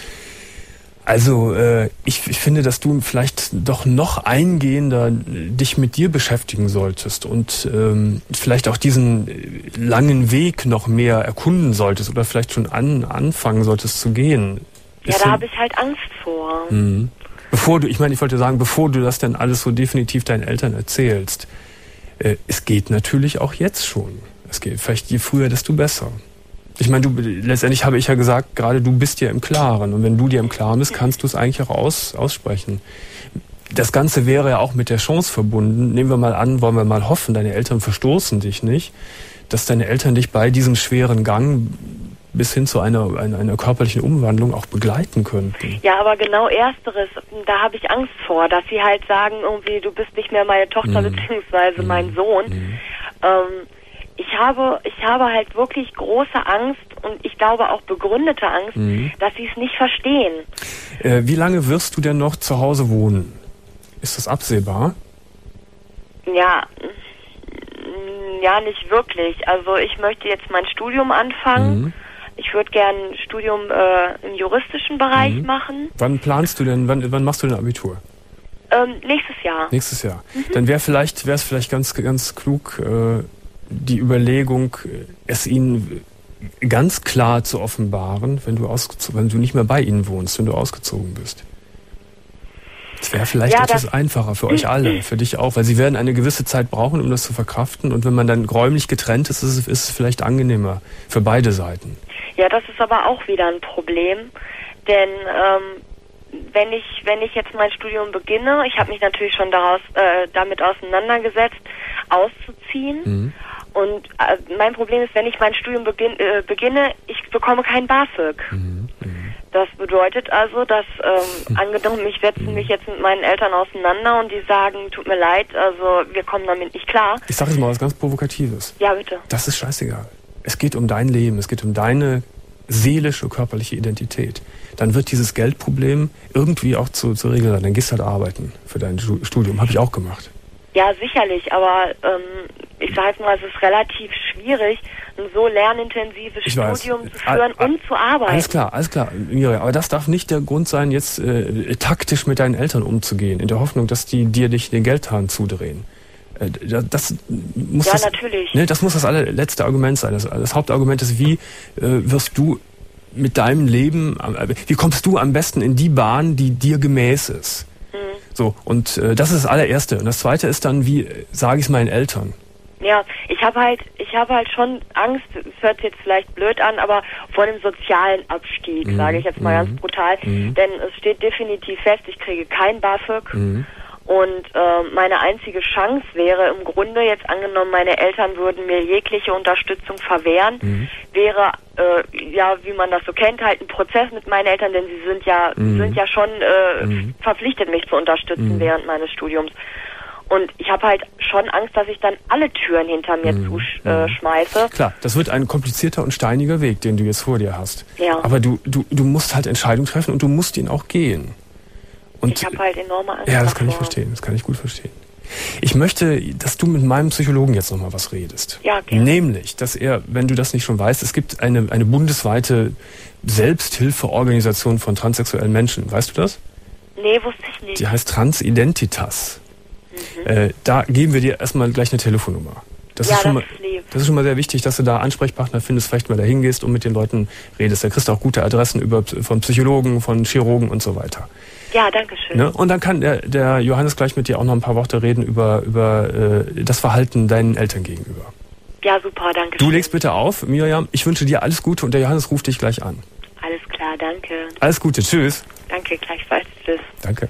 Also äh, ich, ich finde, dass du vielleicht doch noch eingehender dich mit dir beschäftigen solltest und ähm, vielleicht auch diesen langen Weg noch mehr erkunden solltest oder vielleicht schon an, anfangen solltest zu gehen. Ja, Ist da habe ich halt Angst vor. Mhm. Bevor du, ich meine, ich wollte sagen, bevor du das dann alles so definitiv deinen Eltern erzählst, äh, es geht natürlich auch jetzt schon. Es geht vielleicht je früher, desto besser. Ich meine, du, letztendlich habe ich ja gesagt, gerade du bist ja im Klaren. Und wenn du dir im Klaren bist, kannst du es eigentlich auch aus, aussprechen. Das Ganze wäre ja auch mit der Chance verbunden. Nehmen wir mal an, wollen wir mal hoffen, deine Eltern verstoßen dich nicht, dass deine Eltern dich bei diesem schweren Gang bis hin zu einer, einer, einer körperlichen Umwandlung auch begleiten könnten. Ja, aber genau Ersteres, da habe ich Angst vor, dass sie halt sagen, irgendwie, du bist nicht mehr meine Tochter mhm. beziehungsweise mhm. mein Sohn. Mhm. Ähm, Ich habe, ich habe halt wirklich große Angst und ich glaube auch begründete Angst, mhm. dass sie es nicht verstehen. Äh, wie lange wirst du denn noch zu Hause wohnen? Ist das absehbar? Ja, ja, nicht wirklich. Also ich möchte jetzt mein Studium anfangen. Mhm. Ich würde gerne ein Studium äh, im juristischen Bereich mhm. machen. Wann planst du denn, wann, wann machst du denn Abitur? Ähm, nächstes Jahr. Nächstes Jahr. Mhm. Dann wäre vielleicht, wäre es vielleicht ganz, ganz klug, äh, die Überlegung, es ihnen ganz klar zu offenbaren, wenn du ausgezogen, wenn du nicht mehr bei ihnen wohnst, wenn du ausgezogen bist. Das wäre vielleicht ja, etwas einfacher für euch alle, für dich auch, weil sie werden eine gewisse Zeit brauchen, um das zu verkraften. Und wenn man dann räumlich getrennt ist, ist es, ist es vielleicht angenehmer für beide Seiten. Ja, das ist aber auch wieder ein Problem, denn ähm, wenn ich wenn ich jetzt mein Studium beginne, ich habe mich natürlich schon daraus äh, damit auseinandergesetzt, auszuziehen. Mhm. Und äh, mein Problem ist, wenn ich mein Studium beginn, äh, beginne, ich bekomme kein BAföG. Mhm. Das bedeutet also, dass ähm, angenommen, ich setze mich jetzt mit meinen Eltern auseinander und die sagen, tut mir leid, also wir kommen damit nicht klar. Ich sage jetzt mal was ganz Provokatives. Ja, bitte. Das ist scheißegal. Es geht um dein Leben, es geht um deine seelische, körperliche Identität. Dann wird dieses Geldproblem irgendwie auch zu, zu regeln sein. Dann gehst du halt arbeiten für dein Studium. Habe ich auch gemacht. Ja, sicherlich, aber ähm, ich sage mal, es ist relativ schwierig, ein so lernintensives ich Studium weiß. zu führen, um zu arbeiten. Alles klar, alles klar, Miriam. Aber das darf nicht der Grund sein, jetzt äh, taktisch mit deinen Eltern umzugehen, in der Hoffnung, dass die dir nicht den Geldhahn zudrehen. Äh, das muss ja, das, natürlich. Ne, das muss das allerletzte Argument sein. Das, das Hauptargument ist, wie äh, wirst du mit deinem Leben, äh, wie kommst du am besten in die Bahn, die dir gemäß ist? So, und äh, das ist das allererste. Und das zweite ist dann, wie äh, sage ich es meinen Eltern? Ja, ich habe halt, ich habe halt schon Angst, es hört jetzt vielleicht blöd an, aber vor dem sozialen Abstieg, mhm. sage ich jetzt mal mhm. ganz brutal. Mhm. Denn es steht definitiv fest, ich kriege kein BAföG. Mhm. Und äh, meine einzige Chance wäre im Grunde, jetzt angenommen, meine Eltern würden mir jegliche Unterstützung verwehren, mhm. wäre, äh, ja, wie man das so kennt, halt ein Prozess mit meinen Eltern, denn sie sind ja, mhm. sind ja schon äh, mhm. verpflichtet, mich zu unterstützen mhm. während meines Studiums. Und ich habe halt schon Angst, dass ich dann alle Türen hinter mir mhm. zuschmeiße. Äh, Klar, das wird ein komplizierter und steiniger Weg, den du jetzt vor dir hast. Ja. Aber du, du, du musst halt Entscheidungen treffen und du musst ihn auch gehen. Und ich habe halt enorme Angst Ja, das kann ich davor. verstehen, das kann ich gut verstehen. Ich möchte, dass du mit meinem Psychologen jetzt nochmal was redest. Ja, gerne. Nämlich, dass er, wenn du das nicht schon weißt, es gibt eine, eine bundesweite Selbsthilfeorganisation von transsexuellen Menschen. Weißt du das? Nee, wusste ich nicht. Die heißt Transidentitas. Mhm. Äh, da geben wir dir erstmal gleich eine Telefonnummer. Das, ja, ist schon das mal, ist lieb. das ist schon mal sehr wichtig, dass du da Ansprechpartner findest, vielleicht mal da hingehst und mit den Leuten redest. Da kriegst du auch gute Adressen über, von Psychologen, von Chirurgen und so weiter. Ja, danke schön. Ne? Und dann kann der, der Johannes gleich mit dir auch noch ein paar Worte reden über, über äh, das Verhalten deinen Eltern gegenüber. Ja, super, danke Du schön. legst bitte auf, Miriam. Ich wünsche dir alles Gute und der Johannes ruft dich gleich an. Alles klar, danke. Alles Gute, tschüss. Danke, gleichfalls. Tschüss. Danke.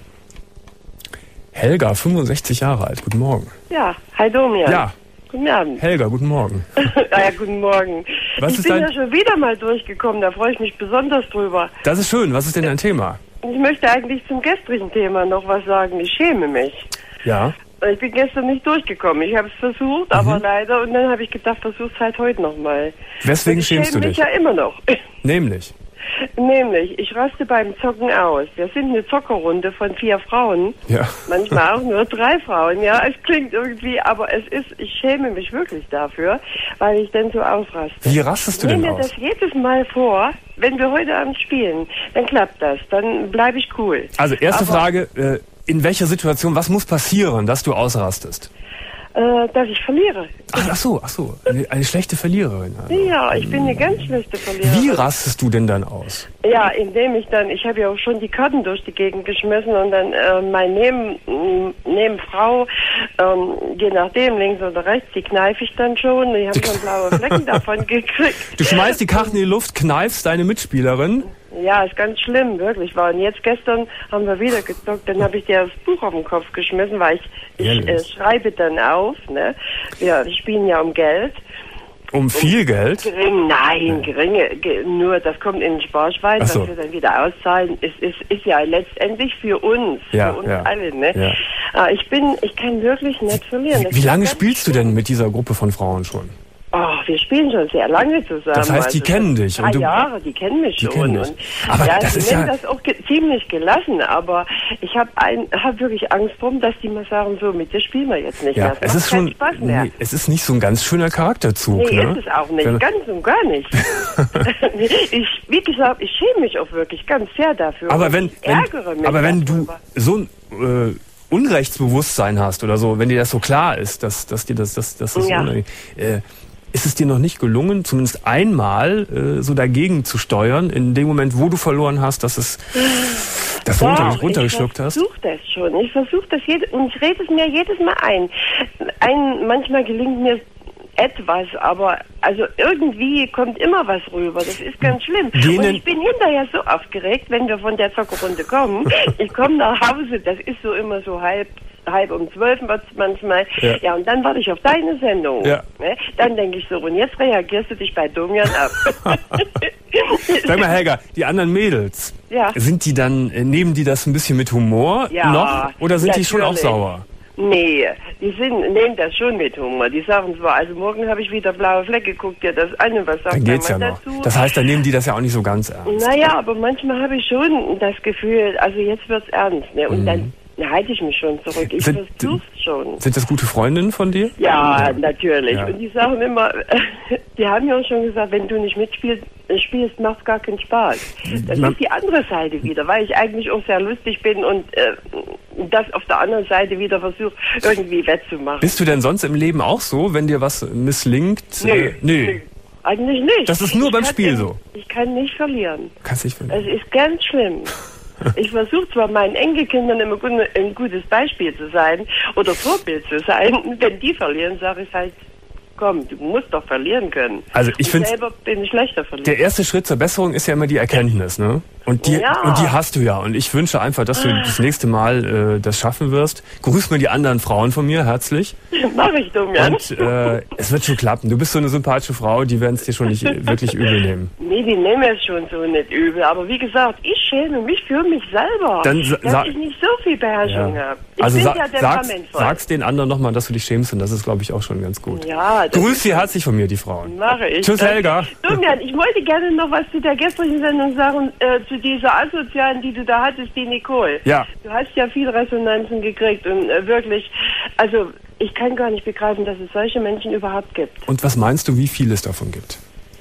Helga, fünfundsechzig Jahre alt, guten Morgen. Ja, hi Domian. Ja, Guten Abend. Helga, guten Morgen. Ah ja, guten Morgen. Was ich ist bin dein- ja schon wieder mal durchgekommen, da freue ich mich besonders drüber. Das ist schön. Was ist denn dein Thema? Ich möchte eigentlich zum gestrigen Thema noch was sagen. Ich schäme mich. Ja. Ich bin gestern nicht durchgekommen. Ich habe es versucht, aber leider. Und dann habe ich gedacht, versuch's halt heute nochmal. Weswegen ich schämst du schäme dich? mich ja immer noch. Nämlich. Nämlich, ich raste beim Zocken aus. Wir sind eine Zockerrunde von vier Frauen. Ja. Manchmal auch nur drei Frauen. Ja, es klingt irgendwie, aber es ist, ich schäme mich wirklich dafür, weil ich dann so ausraste. Wie rastest du Ich denn nehme mir aus? das jedes Mal vor, wenn wir heute Abend spielen, dann klappt das, dann bleibe ich cool. Also erste Aber, Frage, äh, in welcher Situation, was muss passieren, dass du ausrastest? Äh, dass ich verliere. Ach, ach so, ach so, eine, eine schlechte Verliererin. Also. Ja, ich bin eine ganz schlechte Verliererin. Wie rastest du denn dann aus? Ja, indem ich dann, ich habe ja auch schon die Karten durch die Gegend geschmissen und dann äh, mein Neben, m, Nebenfrau, ähm, je nachdem, links oder rechts, die kneife ich dann schon. Ich habe schon blaue Flecken davon gekriegt. Du schmeißt die Karten in die Luft, kneifst deine Mitspielerin. Ja, ist ganz schlimm, wirklich war. Und jetzt gestern haben wir wieder gezockt, dann habe ich dir das Buch auf den Kopf geschmissen, weil ich, ich äh, Ehrlich? schreibe dann auf, ne? Ja, die spielen ja um Geld. Um viel Geld? Gering, nein, geringe, ge, nur das kommt in den Sparschwein, Ach so. was wir dann wieder auszahlen, ist, ist, ist ja letztendlich für uns, Ja, für uns ja, alle, ne? ja. Ah, ich bin, ich kann wirklich nicht verlieren. Das Wie ist lange ganz spielst du denn mit dieser Gruppe von Frauen schon? Oh, wir spielen schon sehr lange zusammen. Das heißt, die also kennen dich Drei und du- Jahre, die kennen mich Die schon. kennen dich. Und Aber ja, das die ist nehmen ja- das auch ge ziemlich gelassen, aber ich habe hab wirklich Angst drum, dass die mal sagen, so, mit dir spielen wir jetzt nicht Ja, mehr. Das es macht ist keinen schon, Spaß mehr. nee, es ist nicht so ein ganz schöner Charakterzug, Nee, ne? ist es auch nicht. Wenn- Ganz und gar nicht. ich, wie gesagt, ich schäme mich auch wirklich ganz sehr dafür. Aber Und wenn, ich wenn, ärgere mich aber wenn du darüber. so ein äh, Unrechtsbewusstsein hast oder so, wenn dir das so klar ist, dass, dass dir das, dass, dass das Ja. Unrecht- äh, ist es dir noch nicht gelungen, zumindest einmal äh, so dagegen zu steuern, in dem Moment, wo du verloren hast, dass es das Doch, runter, runtergeschluckt ich hast? versuche das schon. Ich versuche das jede, und ich rede es mir jedes Mal ein. ein. Manchmal gelingt mir etwas, aber also irgendwie kommt immer was rüber. Das ist ganz schlimm. Gehen und denn- ich bin hinterher so aufgeregt, wenn wir von der Zockerrunde kommen. Ich komme nach Hause, das ist so immer so halb halb um zwölf wird es manchmal. Ja. Ja. und dann warte ich auf deine Sendung. Ja. Ne? Dann denke ich so, und jetzt reagierst du dich bei Domian ab. Sag mal, Helga, die anderen Mädels, Ja. sind die dann, äh, nehmen die das ein bisschen mit Humor Ja, noch? Oder sind die schon auch natürlich. sauer? Nee, die sind, nehmen das schon mit Humor. Die sagen zwar, also morgen habe ich wieder blaue Flecke, guck dir das an und was sagt Dann der geht's ja Mann noch. dazu? Das heißt, dann nehmen die das ja auch nicht so ganz ernst. Naja, aber manchmal habe ich schon das Gefühl, also jetzt wird's ernst, ne? Und dann halte ich mich schon zurück. Ich Mhm. Sind- versuch's schon. Sind das gute Freundinnen von dir? Ja, natürlich. Ja. Und die sagen immer, die haben ja auch schon gesagt, wenn du nicht mitspielst, spielst, macht's gar keinen Spaß. Das Man- ist die andere Seite wieder, weil ich eigentlich auch sehr lustig bin und äh, das auf der anderen Seite wieder versuche, irgendwie wettzumachen. Bist du denn sonst im Leben auch so, wenn dir was misslingt? Nö, Äh, nee. nö. Eigentlich nicht. Das ist nur Ich beim kann Spiel im- so. Ich kann nicht verlieren. Kannst nicht Es verlieren. ist ganz schlimm. Ich versuche zwar meinen Enkelkindern immer gu- ein gutes Beispiel zu sein oder Vorbild zu sein. Wenn die verlieren, sage ich halt, komm, du musst doch verlieren können. Also ich Und finde, selber bin ich schlechter verlieren. der erste Schritt zur Besserung ist ja immer die Erkenntnis, ne? Und die, Ja. und die hast du ja. Und ich wünsche einfach, dass du das nächste Mal äh, das schaffen wirst. Grüß mir die anderen Frauen von mir herzlich. Mach ich dumm, ja? Und äh, es wird schon klappen. Du bist so eine sympathische Frau, die werden es dir schon nicht wirklich übel nehmen. Nee, die nehmen es schon so nicht übel. Aber wie gesagt, ich schäme mich für mich selber, Dann sa- dass sa- ich nicht so viel Beherrschung Ja. habe. Ich Also bin sa ja sag's, temperamentvoll. sag's den anderen nochmal, dass du dich schämst und das ist, glaube ich, auch schon ganz gut. Ja, das Grüß sie herzlich von mir, die Frauen. mache ich. Tschüss, Helga. Domian, ich wollte gerne noch was zu der gestrigen Sendung sagen, äh, zu dieser Asozialen, die du da hattest, die Nicole. Ja. Du hast ja viel Resonanzen gekriegt und äh, wirklich, also ich kann gar nicht begreifen, dass es solche Menschen überhaupt gibt. Und was meinst du, wie viel es davon gibt?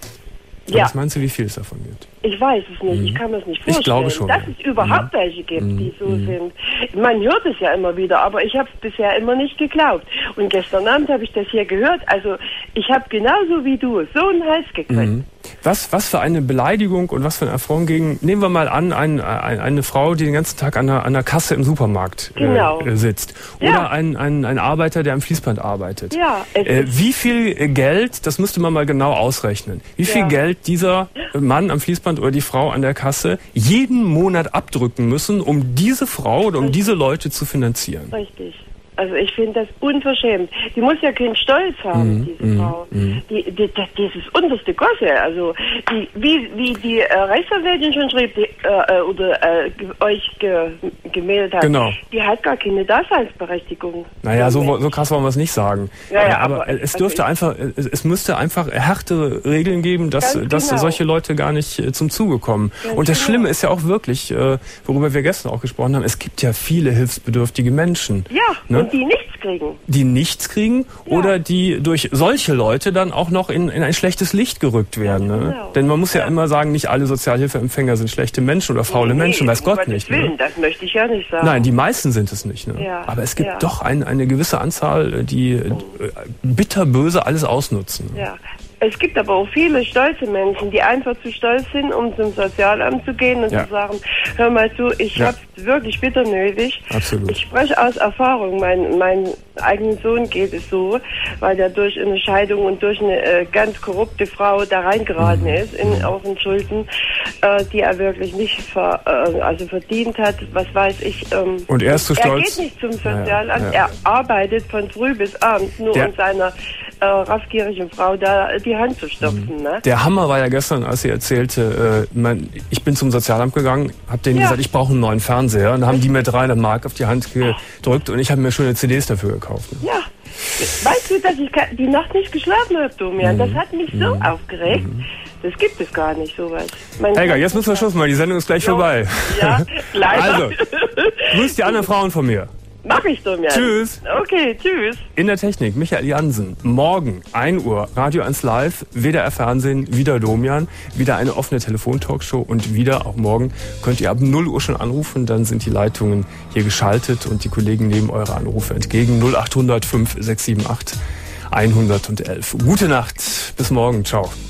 Ja. Was meinst du, wie viel es davon gibt? Ich weiß es nicht, mhm. ich kann mir es nicht vorstellen, ich glaube schon, dass es überhaupt mhm. welche gibt, die so mhm. sind. Man hört es ja immer wieder, aber ich habe es bisher immer nicht geglaubt. Und gestern Abend habe ich das hier gehört, also ich habe genauso wie du so einen Hals gekriegt. Mhm. Was, was für eine Beleidigung und was für ein Affront gegen, nehmen wir mal an, ein, ein, eine Frau, die den ganzen Tag an der, an der Kasse im Supermarkt genau. äh, sitzt. Oder ja. ein, ein, ein Arbeiter, der am Fließband arbeitet. Ja, äh, wie viel Geld, das müsste man mal genau ausrechnen, wie viel ja. Geld dieser Mann am Fließband oder die Frau an der Kasse jeden Monat abdrücken müssen, um diese Frau oder um Richtig. diese Leute zu finanzieren. Richtig. Also ich finde das unverschämt. Die muss ja keinen Stolz haben, mm, diese mm, Frau. Mm. Die, die, die, dieses unterste Gosse, also die, wie, wie die äh, Rechtsanwältin schon schrieb, die, äh, oder äh, euch ge, gemeldet hat, genau. die hat gar keine Daseinsberechtigung. Naja, so, so krass wollen wir es nicht sagen. Ja, ja, aber, aber es dürfte also einfach, es, es müsste einfach härtere Regeln geben, dass, dass genau. solche Leute gar nicht äh, zum Zuge kommen. Ganz Und das genau. Schlimme ist ja auch wirklich, äh, worüber wir gestern auch gesprochen haben, es gibt ja viele hilfsbedürftige Menschen. Ja, ne? Die nichts kriegen. Die nichts kriegen ja. oder die durch solche Leute dann auch noch in, in ein schlechtes Licht gerückt werden. Ja, genau. Ne? Denn man muss ja, ja immer sagen, nicht alle Sozialhilfeempfänger sind schlechte Menschen oder faule nee, Menschen, weiß Gott nicht. Willen, ne? Das möchte ich ja nicht sagen. Nein, die meisten sind es nicht. Ne? Ja. Aber es gibt ja. doch ein, eine gewisse Anzahl, die oh. bitterböse alles ausnutzen. Ja. Es gibt aber auch viele stolze Menschen, die einfach zu stolz sind, um zum Sozialamt zu gehen und ja. zu sagen, hör mal zu, ich ja. hab's wirklich bitter nötig. Absolut. Ich spreche aus Erfahrung. Mein, mein eigenen Sohn geht es so, weil der durch eine Scheidung und durch eine äh, ganz korrupte Frau da reingeraten mhm. ist, in, auf den Schulden, äh, die er wirklich nicht ver, äh, also verdient hat, was weiß ich. Ähm, und er ist zu stolz. Er geht nicht zum Sozialamt, ja, ja. er arbeitet von früh bis abends, nur der, um seiner äh, raffgierigen Frau da die Hand zu stopfen. Mhm. Ne? Der Hammer war ja gestern, als sie erzählte, äh, mein, ich bin zum Sozialamt gegangen, hab denen ja. gesagt, ich brauche einen neuen Fernseher. Und dann haben die mir dreihundert Mark auf die Hand gedrückt und ich habe mir schöne C Ds dafür gekauft. Ne? Ja. Weißt du, dass ich die Nacht nicht geschlafen habe, Domian? Mhm. Das hat mich so mhm. aufgeregt. Mhm. Das gibt es gar nicht, sowas. Mein Helga, jetzt müssen wir Schluss machen. Die Sendung ist gleich jo. vorbei. Ja, leider. Also, grüß die anderen Frauen von mir. Mach ich, Domian. Tschüss. Okay, tschüss. In der Technik Michael Jansen. Morgen ein Uhr Radio eins Live, W D R Fernsehen, wieder Domian, wieder eine offene Telefontalkshow und wieder auch morgen könnt ihr ab null Uhr schon anrufen, dann sind die Leitungen hier geschaltet und die Kollegen nehmen eure Anrufe entgegen. null acht hundert fünf sechs sieben acht hundertelf. Gute Nacht, bis morgen, ciao.